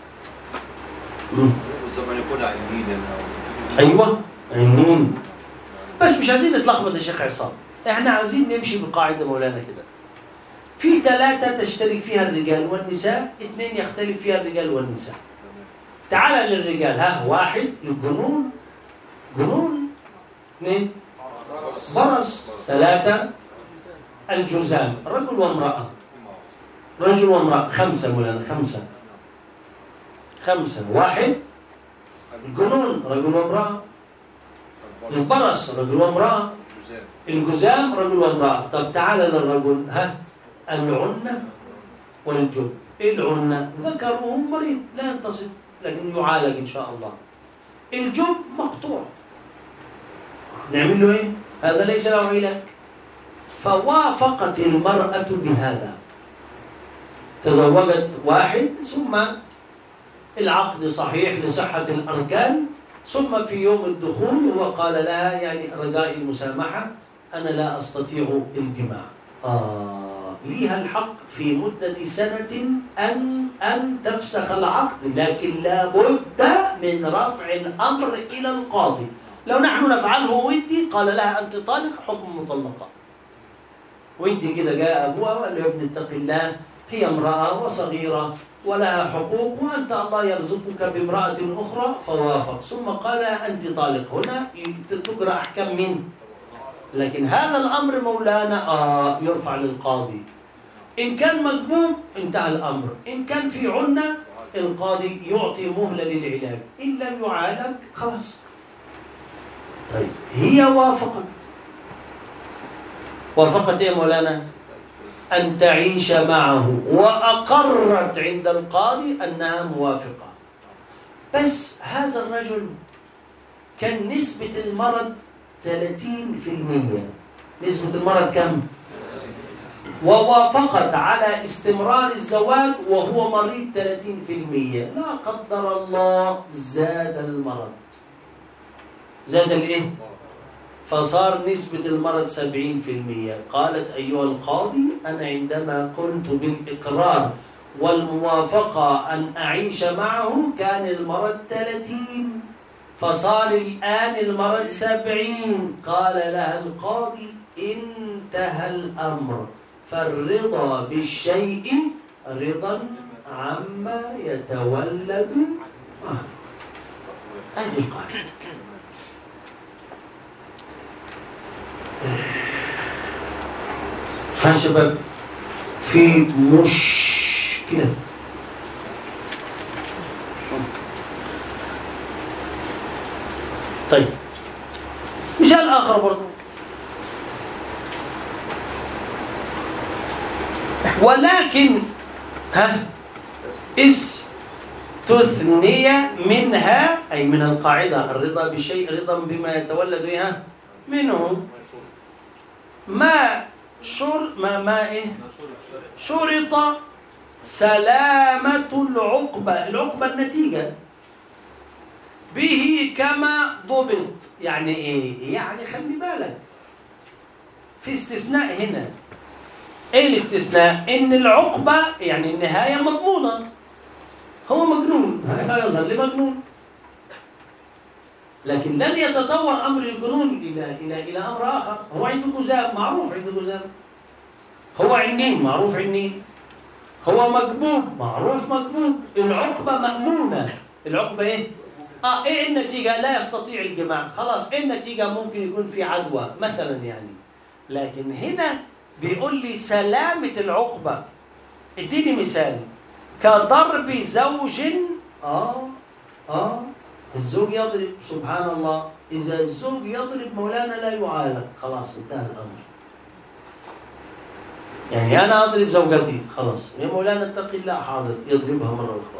والزمن يكون عينين. أيوة عينين، بس مش عايزين نتلخبط يا شيخ عصام. احنا عايزين نمشي بقاعدة مولانا كده. في ثلاثة تشترك فيها الرجال والنساء، اثنين يختلف فيها الرجال والنساء. تعال للرجال، ها، واحد الجنون، جنون. اثنين برص. ثلاثة الجزام، رجل وامرأة، رجل وامرأة. خمسة مولانا، خمسة خمسة. واحد الجنون، رجل وامرأة. البرص رجل وامرأة. الجزام رجل وامرأة. طب تعال للرجل، ها، العنة والجب. العنة ذكره مريض لا ينتصب لكن يعالج إن شاء الله. الجب مقطوع، نعمل له إيه؟ هذا ليس له علاج. فوافقت المرأة بهذا، تزوجت واحد، ثم العقد صحيح لصحة الأركان، ثم في يوم الدخول هو قال لها يعني رجاء المسامحة، أنا لا أستطيع الجماع. آه ليها الحق في مدة سنة أن أن تفسخ العقد، لكن لا بد من رفع الأمر إلى القاضي. لو نحن نفعله ودي قال لها أنت طالق، حكم مطلقة. ودي كده جاء أبوها وقال له يا ابن اتق الله، هي امرأة وصغيرة ولها حقوق، وأنت الله يرزقك بامرأة أخرى، فوافق. ثم قال أنت طالق. هنا تجرى أحكام منه، لكن هذا الأمر مولانا آه يرفع للقاضي. إن كان مجنون انتهى الأمر، إن كان في عنة القاضي يعطي مهلة للعلاج، إن لم يعالج خلاص. طيب هي وافقت، وافقت يا مولانا أن تعيش معه، وأقرت عند القاضي أنها موافقة. بس هذا الرجل كان نسبة المرض ثلاثين بالمئة. نسبة المرض كم؟ ووافقت على استمرار الزواج وهو مريض ثلاثين بالمئة. لا قدر الله زاد المرض، زاد الايه؟ فصار نسبة المرض سبعين بالمئة. قالت أيها القاضي أنا عندما قلت بالإقرار والموافقة أن أعيش معه كان المرض ثلاثين، فصار الآن المرض سبعين. قال لها القاضي انتهى الأمر، فالرضا بالشيء رضا عما يتولد. آه. هذه القاعدة. فشباب في مشكلة. طيب مثال آخر برضو، ولكن ها استثني منها، أي من القاعدة الرضا بالشيء رضا بما يتولد إيه منه، ما شر ما ما إيه شرط سلامة العقبة. العقبة النتيجة به كما ضبط. يعني إيه؟ يعني خلي بالك في استثناء هنا. إيه الاستثناء؟ إن العقبة يعني النهاية مضمونة. هو مجنون، لا يظل مجنون، لكن لن يتطور أمر الجنون إلى إلى إلى أمر آخر. هو عنده جزام، معروف عنده جزام. هو عنين، معروف عنين. هو مجبوب، معروف مجبوب. العقبة مأمونة. العقبة إيه؟ آه إيه النتيجة؟ لا يستطيع الجماع، خلاص. إيه النتيجة؟ ممكن يكون في عدوى مثلا يعني. لكن هنا بيقول لي سلامة العقبة. اديني مثال. كضرب زوج. آه آه الزوج يضرب، سبحان الله. إذا الزوج يضرب مولانا لا يعالج، خلاص انتهى الأمر. يعني أنا أضرب زوجتي، خلاص يا مولانا اتق الله، حاضر، يضربها مرة أخرى.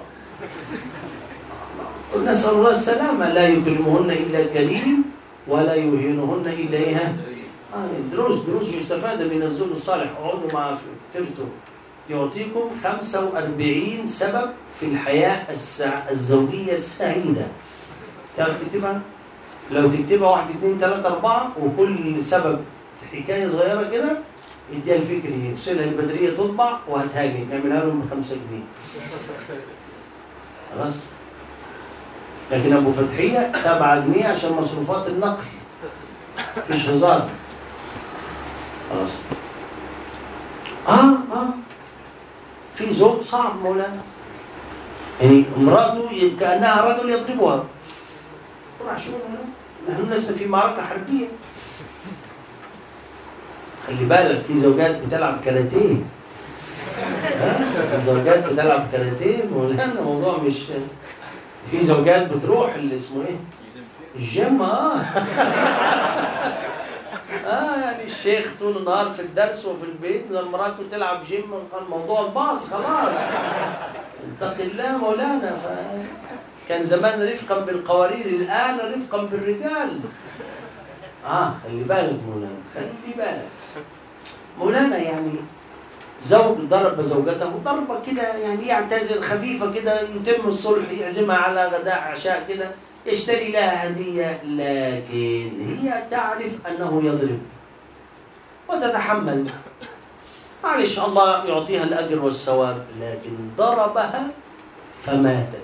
نسأل الله السلامة. لا يكرمهن إلا كريم ولا يهينهن إلا إيه؟ آه دروس دروس يستفاد من الزوج الصالح. اقعدوا مع ترتو يعطيكم خمسة وأربعين سبب في الحياة السع... الزوجية السعيدة. تعرف تكتبها؟ لو تكتبها واحد اثنين ثلاثة أربعة وكل سبب حكاية صغيرة كده اديها الفكري، يرسلها البدرية تطبع وهتهاجي نعملها لهم بخمسة جنيه. خلاص؟ لكن أبو فتحية سبعة جنيه عشان مصروفات النقل، مش هزار. خلاص. آه آه في زوج صعب مولانا، يعني امراته كأنها رجل يضربها. طبعا شو نحن لسه في معركة حربية. خلي بالك في زوجات بتلعب كاراتيه، ها زوجات بتلعب كاراتيه مولانا، الموضوع مش في زوجات بتروح اللي اسمه ايه الجيم. اه اه يعني الشيخ طول النهار في الدرس وفي البيت، لما مراته تلعب جيم الموضوع باظ خلاص. اتق الله مولانا. ف... كان زمان رفقا بالقوارير، الآن رفقا بالرجال. اه خلي بالك مولانا، خلي بالك مولانا. يعني زوج ضرب زوجته ضربة كده يعني يعتذر خفيفة كده، يتم الصلح، يعزمها على غداء عشاء كده، يشتري لها هدية، لكن هي تعرف أنه يضرب وتتحمل، معلش الله يعطيها الأجر والثواب، لكن ضربها فماتت.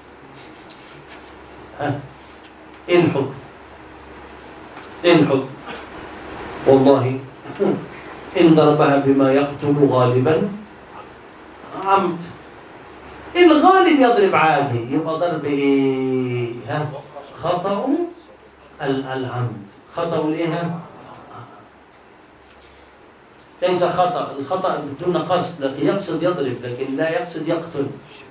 ها إيه الحكم؟ إيه الحكم؟ والله إن ضربها بما يقتل غالبا عمد، الغالب يضرب عادي، يبقى ضرب إيه؟ ها خطأ العمد، خطأ الإيه؟ ليس خطأ، الخطأ بدون قصد، لكن يقصد يضرب لكن لا يقصد يقتل.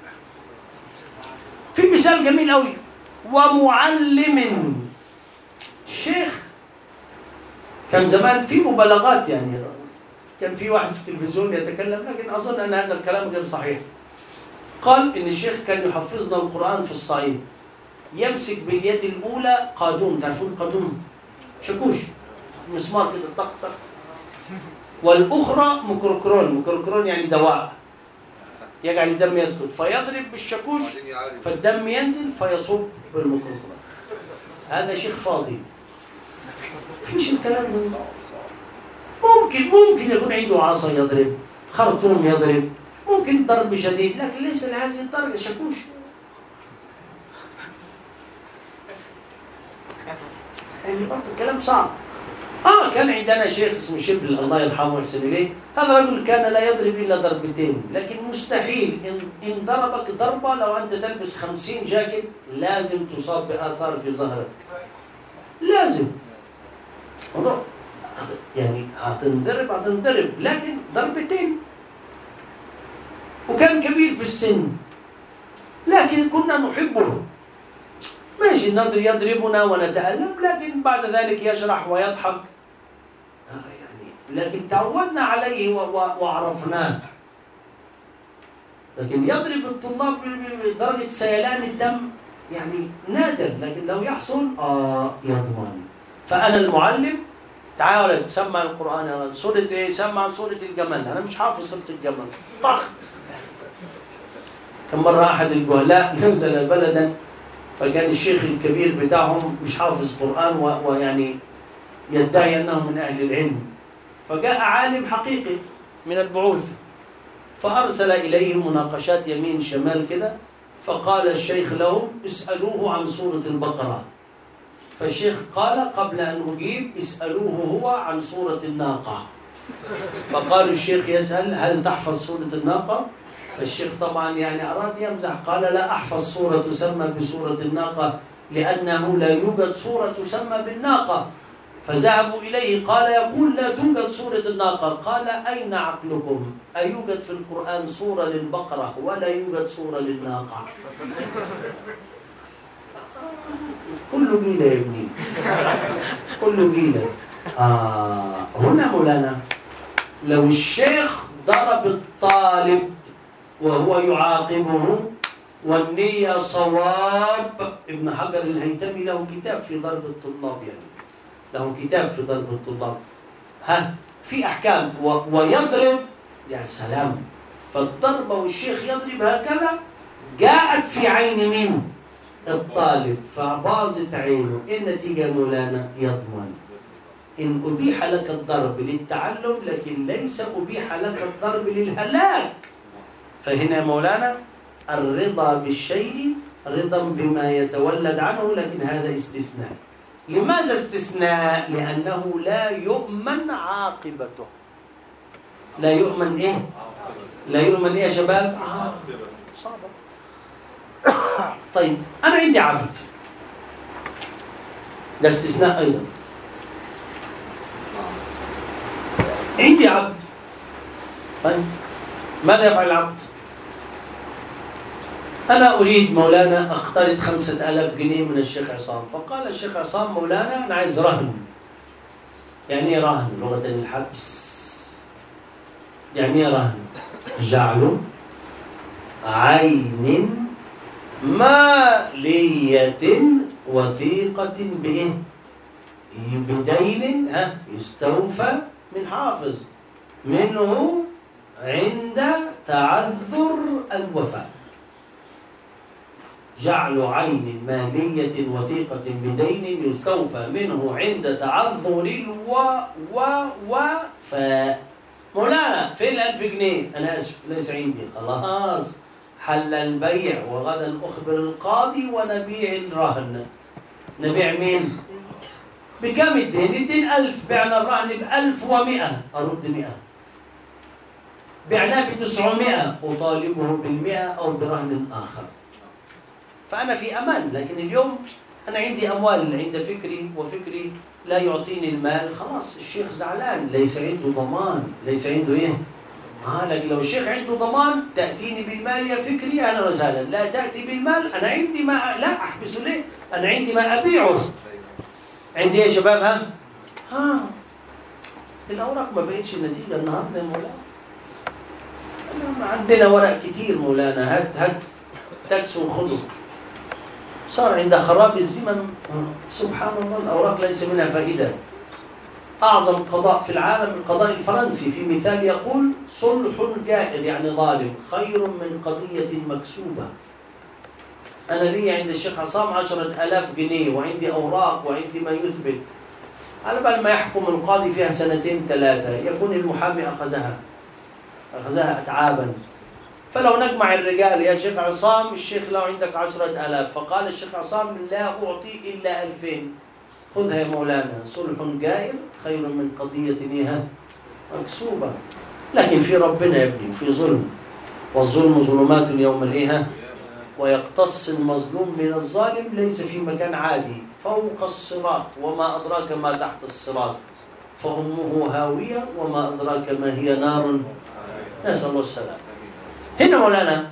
في مثال جميل قوي، ومعلم. الشيخ كان زمان في مبالغات، يعني كان في واحد في التلفزيون يتكلم، لكن أظن أن هذا الكلام غير صحيح. قال إن الشيخ كان يحفظنا القرآن في الصعيد، يمسك باليد الأولى قادوم، تعرفون قادوم؟ شكوش مسمار كده طق طق، والأخرى ميكروكرون، ميكروكرون يعني دواء يجعل الدم يسكت، فيضرب بالشكوش فالدم ينزل فيصب بالميكروكرون. هذا شيخ فاضي، فيش الكلام ده. ممكن ممكن يكون عنده عصا يضرب، خرطوم يضرب، ممكن ضرب شديد، لكن ليس لهذه الدرجة شكوش. يعني برضه الكلام صعب. آه كان عندنا شيخ اسمه شبل الله يرحمه ويحسن إليه، هذا رجل كان لا يضرب إلا ضربتين، لكن مستحيل إن, إن ضربك ضربة لو أنت تلبس خمسين جاكيت لازم تصاب بآثار في ظهرك، لازم. موضوع يعني هتنضرب هتنضرب لكن ضربتين. وكان كبير في السن لكن كنا نحبه، ماشي النضر يضربنا ونتألم، لكن بعد ذلك يشرح ويضحك يعني، لكن تعودنا عليه وعرفناه. لكن يضرب الطلاب بدرجة سيلان الدم يعني نادر، لكن لو يحصل آه يضمن. فأنا المعلم، تعال تسمع القرآن، أنا سورة إيه؟ سمع سورة الجمل، أنا مش حافظ سورة الجمل، طخ. كم مرة أحد الجهلاء نزل بلدا، فكان الشيخ الكبير بتاعهم مش حافظ قرآن ويعني يدعي أنه من أهل العلم، فجاء عالم حقيقي من البعوث فأرسل إليهم مناقشات يمين شمال كده، فقال الشيخ لهم اسألوه عن سورة البقرة. فالشيخ قال قبل أن أجيب اسألوه هو عن سورة الناقة. فقال الشيخ يسأل هل تحفظ سورة الناقة؟ فالشيخ طبعا يعني أراد يمزح، قال لا أحفظ سورة تسمى بسورة الناقة لأنه لا يوجد سورة تسمى بالناقة. فذهبوا إليه، قال يقول لا توجد سورة الناقة. قال أين عقلكم؟ أيوجد في القرآن سورة للبقرة ولا يوجد سورة للناقة؟ كل جيلة يا ابني، كل جيلة. آه هنا مولانا لو الشيخ ضرب الطالب وهو يعاقبه والنية صواب، ابن حجر الهيثمي له كتاب في ضرب الطلاب، يعني له كتاب في ضرب الطلاب، ها في أحكام و... ويضرب يا سلام. فالضربة والشيخ يضرب هكذا جاءت في عين مين؟ الطالب، فباظت عينه. النتيجة مولانا يضمن. إن أبيح لك الضرب للتعلم لكن ليس أبيح لك الضرب للهلاك. فهنا مولانا الرضا بالشيء رضا بما يتولد عنه، لكن هذا استثناء. لماذا استثناء؟ لأنه لا يؤمن عاقبته. لا يؤمن إيه؟ لا يؤمن إيه يا شباب؟ آه صعبة. طيب أنا عندي عبد، ده استثناء أيضا. عندي عبد، طيب ماذا يفعل العبد؟ أنا أريد مولانا أقترض خمسة آلاف جنيه من الشيخ عصام، فقال الشيخ عصام مولانا أنا عايز رهن. يعني إيه رهن؟ لغة الحبس. يعني إيه رهن؟ جعل عين مالية وثيقة بإيه؟ بدين ها يستوفى من حافظ منه عند تعذر الوفاء. جعل عين مالية وثيقة بدين يستوفى منه عند تعذر الوفاء. مولانا فين الألف جنيه؟ أنا أسف ليس عندي. خلاص حل البيع، وغدا أخبر القاضي ونبيع الرهن. نبيع مين؟ بكم الدين؟ الدين ألف، بعنا الرهن بألف ومئة، أرد مئة. بعناه بتسعمائة، أطالبه بالمئة أو برهن آخر. فأنا في أمان. لكن اليوم أنا عندي أموال عند فكري، وفكري لا يعطيني المال. خلاص الشيخ زعلان، ليس عنده ضمان، ليس عنده إيه؟ آه لكن لو الشيخ عنده ضمان تأتيني بالمال يا فكري أهلا وسهلا. لا تأتي بالمال، أنا عندي ما لا أحبسه ليه؟ أنا عندي ما أبيعه. عندي يا شباب ها؟ ها الأوراق ما بقتش النتيجة النهارده يا مولانا. عندنا ورق كتير مولانا، هات هات تاكس وخذه. صار عند خراب الزمن سبحان الله الأوراق ليس منها فائدة. أعظم قضاء في العالم القضاء الفرنسي، في مثال يقول صلح جائر يعني ظالم خير من قضية مكسوبة. أنا لي عند الشيخ عصام عشرة آلاف جنيه وعندي أوراق وعندي ما يثبت، على بال ما يحكم القاضي فيها سنتين ثلاثة يكون المحامي أخذها أخذها أتعابا. فلو نجمع الرجال يا شيخ عصام الشيخ لو عندك عشرة آلاف، فقال الشيخ عصام لا أعطي إلا ألفين، خذها يا مولانا، صلح جائر خير من قضية نيها مكسوبة. لكن في ربنا يا ابني في ظلم، والظلم ظلمات يوم الإيه، ويقتص المظلوم من الظالم ليس في مكان عادي، فوق الصراط، وما أدراك ما تحت الصراط، فأمه هاوية وما أدراك ما هي نار. نسأل الله السلام. هنا مولانا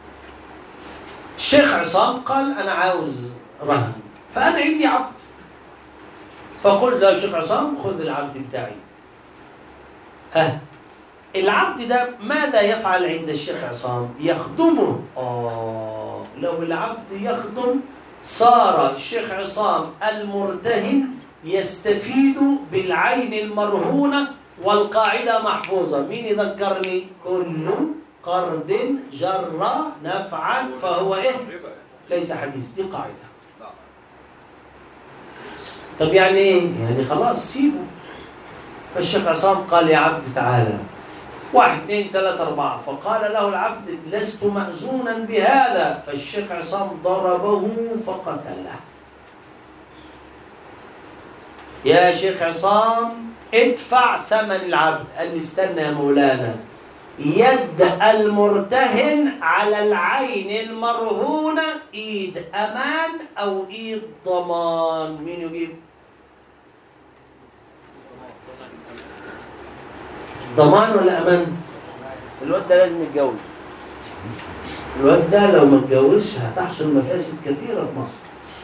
الشيخ عصام قال أنا عاوز رهن، فأنا عندي عبد، فقلت له الشيخ عصام خذ العبد بتاعي. ها العبد ده ماذا يفعل عند الشيخ عصام؟ يخدمه. آه لو العبد يخدم صار الشيخ عصام المرتهن يستفيد بالعين المرهونة والقاعدة محفوظة. مين يذكرني؟ كل قرض جر نفعا فهو إيه؟ ليس حديث، دي قاعدة. طب يعني إيه؟ يعني خلاص سيبه. فالشيخ عصام قال يا عبد تعالى واحد اثنين ثلاثة أربعة، فقال له العبد لست مأذونا بهذا، فالشيخ عصام ضربه فقتله. يا شيخ عصام ادفع ثمن العبد. قال لي استنى يا مولانا، يد المرتهن على العين المرهونة ايد امان او ايد ضمان؟ مين يجيب؟ ضمان ولا امان؟ الواد ده لازم يتجوز. الواد ده لو ما اتجوزش هتحصل مفاسد كثيرة في مصر.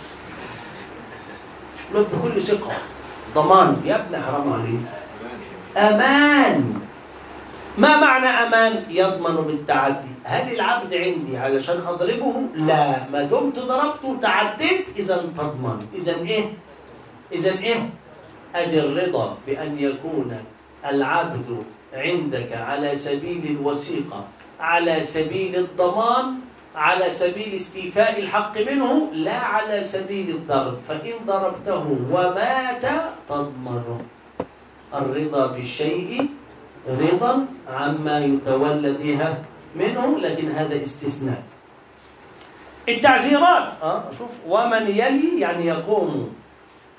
الواد بكل ثقة ضمان. يا ابني حرام عليك. امان. ما معنى امان؟ يضمن بالتعدي. هل العبد عندي علشان اضربه؟ لا، ما دمت ضربته تعديت اذا تضمن. اذا ايه؟ اذا ايه؟ ادي الرضا بان يكون العبد عندك على سبيل الوثيقة، على سبيل الضمان، على سبيل استيفاء الحق منه، لا على سبيل الضرب. فإن ضربته ومات تضمنه. الرضا بالشيء رضا عما يتولد منه، لكن هذا استثناء. التعزيرات أه شوف ومن يلي يعني يقوم،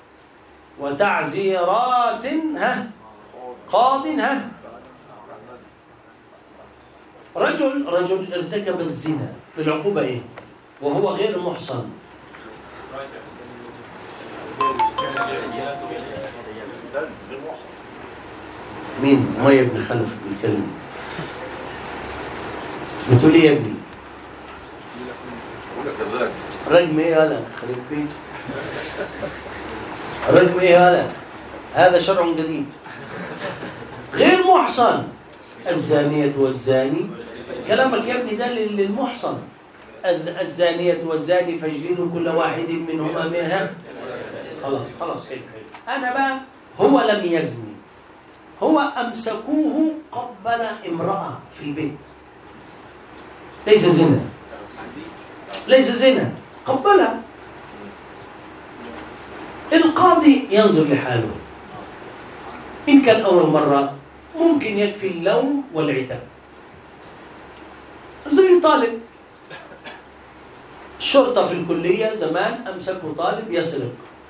وتعزيرات ها قاض ها رجل رجل ارتكب الزنا، العقوبة إيه؟ وهو غير محصن. مين؟ ما يبني خلف بالكلمة. بتقول إيه يا ابني؟ رجم إيه هلا؟ خليك بيت. رجم إيه هلا؟ هذا شرع جديد. غير محصن، الزانية والزاني، كلامك يا ابني ده للمحصن. الزانية والزاني فاجلدوا كل واحد منهما منها. خلاص خلاص حلو حلو. أنا بقى هو لم يزني، هو أمسكوه قبل امرأة في البيت، ليس زنا، ليس زنا، قبلها. القاضي ينظر لحاله، إن كان أول مرة ممكن يكفي اللوم والعتاب. زي طالب الشرطة في الكلية زمان أمسكوا طالب يسرق،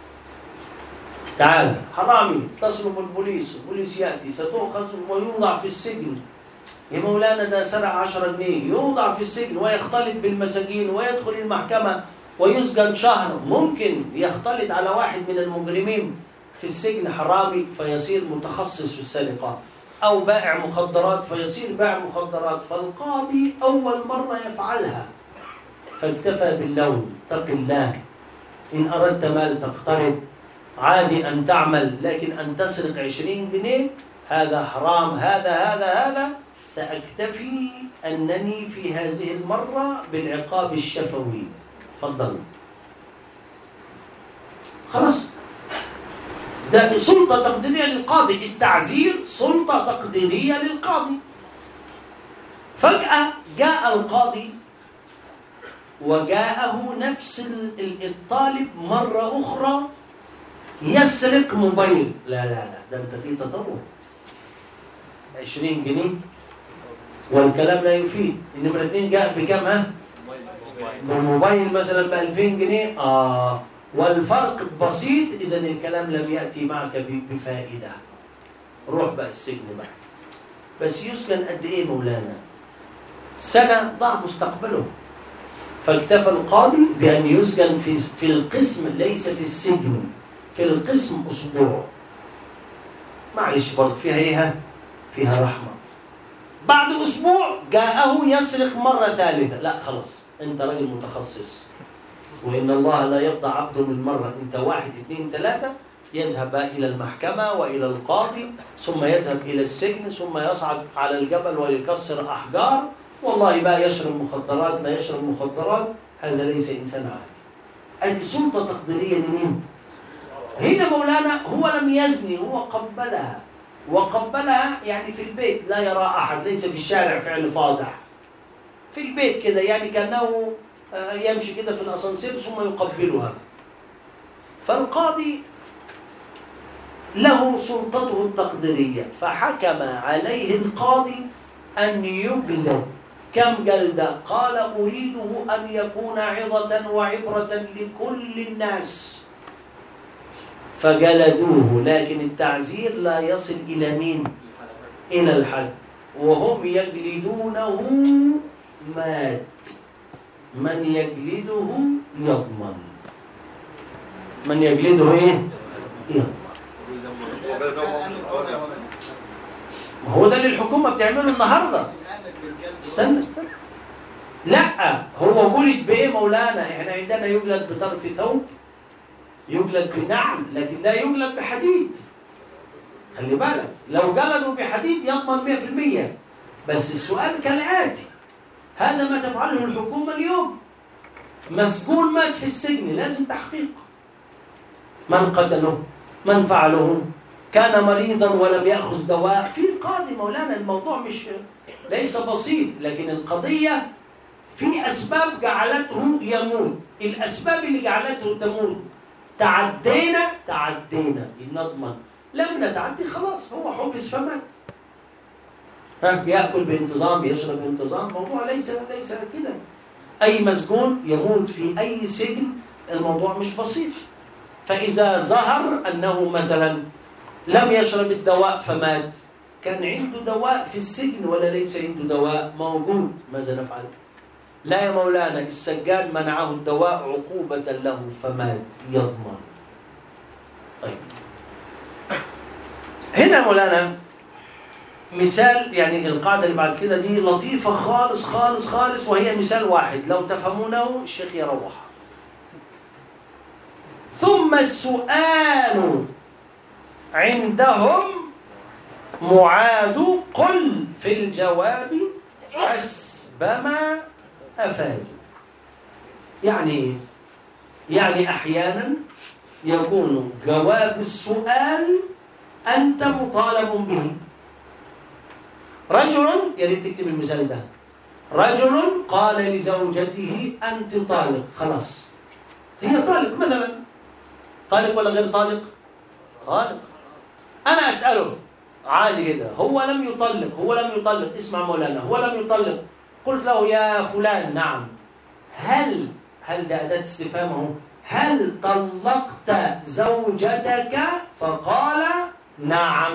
تعال حرامي، اتصلوا بالبوليس، البوليس يأتي، ستؤخذ ويوضع في السجن. يا مولانا ده سرق عشرة جنيه، يوضع في السجن ويختلط بالمساجين ويدخل المحكمة ويسجن شهر. ممكن يختلط على واحد من المجرمين في السجن حرامي فيصير متخصص في السرقة، أو بائع مخدرات فيصير بائع مخدرات. فالقاضي أول مرة يفعلها فاكتفى باللوم، اتق الله، إن أردت مال تقترض عادي أن تعمل، لكن أن تسرق عشرين جنيه هذا حرام، هذا هذا هذا. سأكتفي أنني في هذه المرة بالعقاب الشفوي، تفضل. خلاص، ده سلطة تقديرية للقاضي، التعزير سلطة تقديرية للقاضي. فجأة جاء القاضي وجاءه نفس الطالب مرة أخرى يسرق موبايل. لا لا لا، ده أنت في تطور. عشرين جنيه والكلام لا يفيد. النمرة اثنين جاء بكم؟ ها؟ بموبايل مثلا بألفين جنيه. آه والفرق بسيط، إذا الكلام لم يأتي معك بفائدة. روح بقى السجن بقى. بس يسكن قد إيه مولانا؟ سنة، ضاع مستقبله. فاكتفى القاضي بأن يسجن في في القسم، ليس في السجن، في القسم أسبوع. معلش برضه فيها إيه؟ فيها رحمة. بعد أسبوع جاءه يسرق مرة ثالثة. لا خلاص، أنت راجل متخصص، وإن الله لا يفضى عبد من مرة. أنت واحد اثنين ثلاثة، يذهب إلى المحكمة وإلى القاضي، ثم يذهب إلى السجن، ثم يصعد على الجبل ويكسر أحجار. والله بقى يشرب مخدرات لا يشرب مخدرات، هذا ليس إنسان عادي. هذه سلطة تقديرية لمين؟ هنا مولانا هو لم يزني، هو قبلها، وقبلها يعني في البيت لا يرى أحد، ليس في الشارع فعل فاضح، في البيت كده، يعني كأنه يمشي كده في الأسانسير ثم يقبلها. فالقاضي له سلطته التقديرية، فحكم عليه القاضي أن يجلد. كم جلدة؟ قال أريده أن يكون عظة وعبرة لكل الناس. فجلدوه، لكن التعزير لا يصل إلى مين؟ إلى الحد. وهم يجلدونه مات، من يجلده يضمن، من يجلده إيه؟ يضمن. هو ده اللي الحكومة بتعمله النهاردة. استنى استنى لا، هو ولد بإيه مولانا؟ إحنا عندنا يولد بطرف ثوب، يجلد بنعل، لكن لا يجلد بحديد. خلي بالك، لو جلدوا بحديد يضمن مئة في المئة. بس السؤال كالآتي، هذا ما تفعله الحكومة اليوم. مسجون مات في السجن، لازم تحقيق. من قتله؟ من فعله؟ كان مريضا ولم يأخذ دواء؟ في قاضي مولانا. الموضوع مش ليس بسيط، لكن القضية في أسباب جعلته يموت. الأسباب اللي جعلته تموت تعدينا تعدينا نضمن، لم نتعدي خلاص هو حبس فمات. ها، يأكل بانتظام، يشرب بانتظام، الموضوع ليس ليس كده. أي مسجون يموت في أي سجن الموضوع مش بسيط. فإذا ظهر أنه مثلا لم يشرب الدواء فمات، كان عنده دواء في السجن ولا ليس عنده دواء؟ موجود. ماذا نفعل؟ لا يا مولانا، السجان منعه الدواء عقوبة له فمات، يضمن. طيب هنا مولانا مثال، يعني القاعدة اللي بعد كده دي لطيفة خالص خالص خالص، وهي مثال واحد لو تفهمونه الشيخ يروح. ثم السؤال عندهم معاد، قل في الجواب حسب ما أفاد. يعني يعني أحيانا يكون جواب السؤال أنت مطالب به. رجل، يا ريت تكتب المثال ده، رجل قال لزوجته أنت طالق، خلاص هي طالق مثلا، طالق ولا غير طالق؟ طالق. أنا أسأله عادي كده، هو لم يطلق، هو لم يطلق، اسمع مولانا، هو لم يطلق. قلت له يا فلان نعم، هل هل ده أداة استفهامه، هل طلقت زوجتك؟ فقال نعم.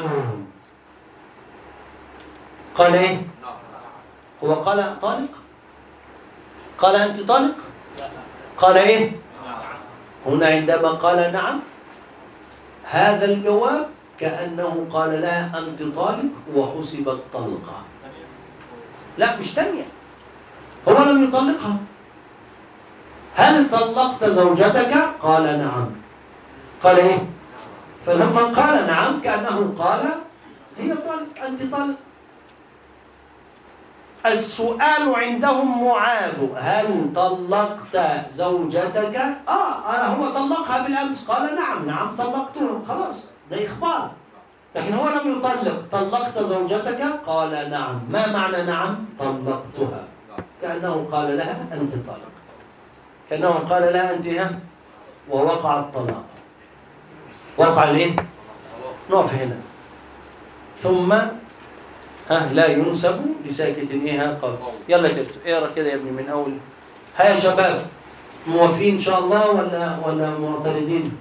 قال ايه؟ هو قال طالق؟ قال أنت طالق؟ قال ايه؟ هنا عندما قال نعم، هذا الجواب كأنه قال لها أنت طالق وحسبت طلقة. لا مش تانية، هو لم يطلقها. هل طلقت زوجتك؟ قال نعم. قال ايه؟ فلما قال نعم كأنه قال هي طالق، أنت طالق. السؤال عندهم معاد، هل طلقت زوجتك؟ آه أنا هو طلقها بالأمس، قال نعم. نعم طلقتها، خلاص ده إخبار. لكن هو لم يطلق. طلقت زوجتك؟ قال نعم. ما معنى نعم؟ طلقتها. كأنه قال لها أنت طالق، كأنه قال لها أنت ها، ووقع الطلاق. وقع ليه؟ نقف هنا. ثم ها لا ينسب لساكت ايه قبل. يلا ترتب اقرا كده يا ابني من اول. ها يا شباب موافقين ان شاء الله ولا ولا معترضين؟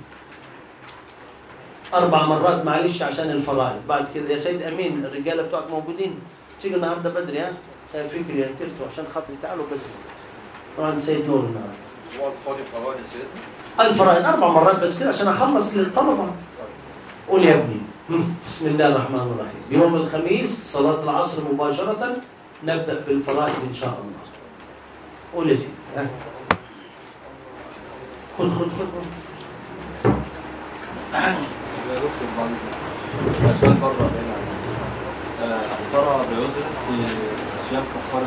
اربع مرات معلش عشان الفرائض. بعد كده يا سيد امين الرجاله بتوعك موجودين، تيجي النهارده بدري. ها فكري يا ترتوا عشان خاطري تعالوا بدري. طبعا سيد نور النهارده هو القاضي الفرائض يا سيد؟ الفرائض اربع مرات بس كده عشان اخلص للطلبه. قول يا ابني. بسم الله الرحمن الرحيم. يوم الخميس صلاة العصر مباشرة نبدأ بالفرائض إن شاء الله. قول يا سيدي. خذ خذ خذ سؤال بره هنا. أفطر بعذر في صيام كفارة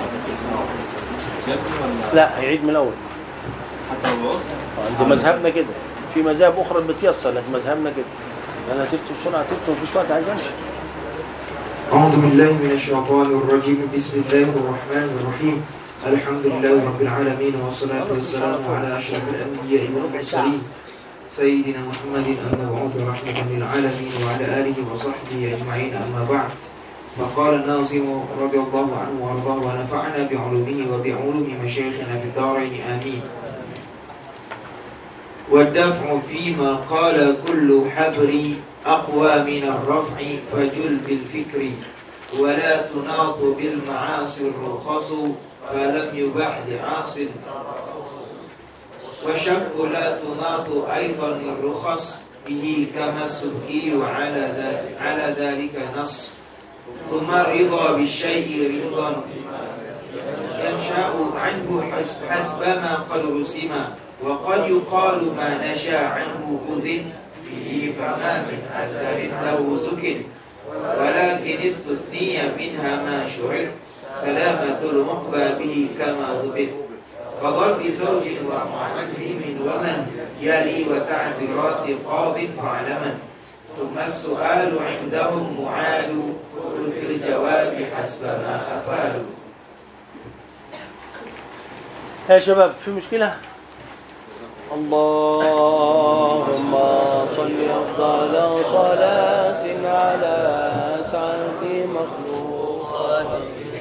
ولا لا هيعيد من الأول حتى لو بعذر؟ عند مذهبنا كده، في مذاهب أخرى بتيسر لكن مذهبنا كده. أنا تكتب بسرعة، تكتب مفيش وقت عايز أمشي. أعوذ بالله من الشيطان الرجيم. بسم الله الرحمن الرحيم. الحمد لله رب العالمين والصلاة والسلام على أشرف الأنبياء والمرسلين سيدنا محمد المبعوث رحمة للعالمين وعلى آله وصحبه أجمعين. أما بعد، فقال الناظم رضي الله عنه وأرضاه ونفعنا بعلومه وبعلوم مشايخنا في الدارين آمين. والدفع فيما قال كل حبر أقوى من الرفع فجل بالفكر ولا تناط بالمعاصي الرخص فلم يبح لعاص وشك لا تناط أيضا الرخص به كما السبكي على ذلك نص. ثم الرضا بالشيء رضا ينشأ عنه حسب ما قد رسم وقد يقال ما نشا عنه أذن به فما من أثر له سكن ولكن استثني منها ما شرط سلامة المقبى به كما ضبط كضرب زوج ومعلم ومن يلي وتعزيرات قاض فاعلما. ثم السؤال عندهم معاد قل في الجواب حسب ما أفعلوا. يا شباب في مشكلة؟ اللهم صل أفضل صلاة على أسعد مخلوقاتك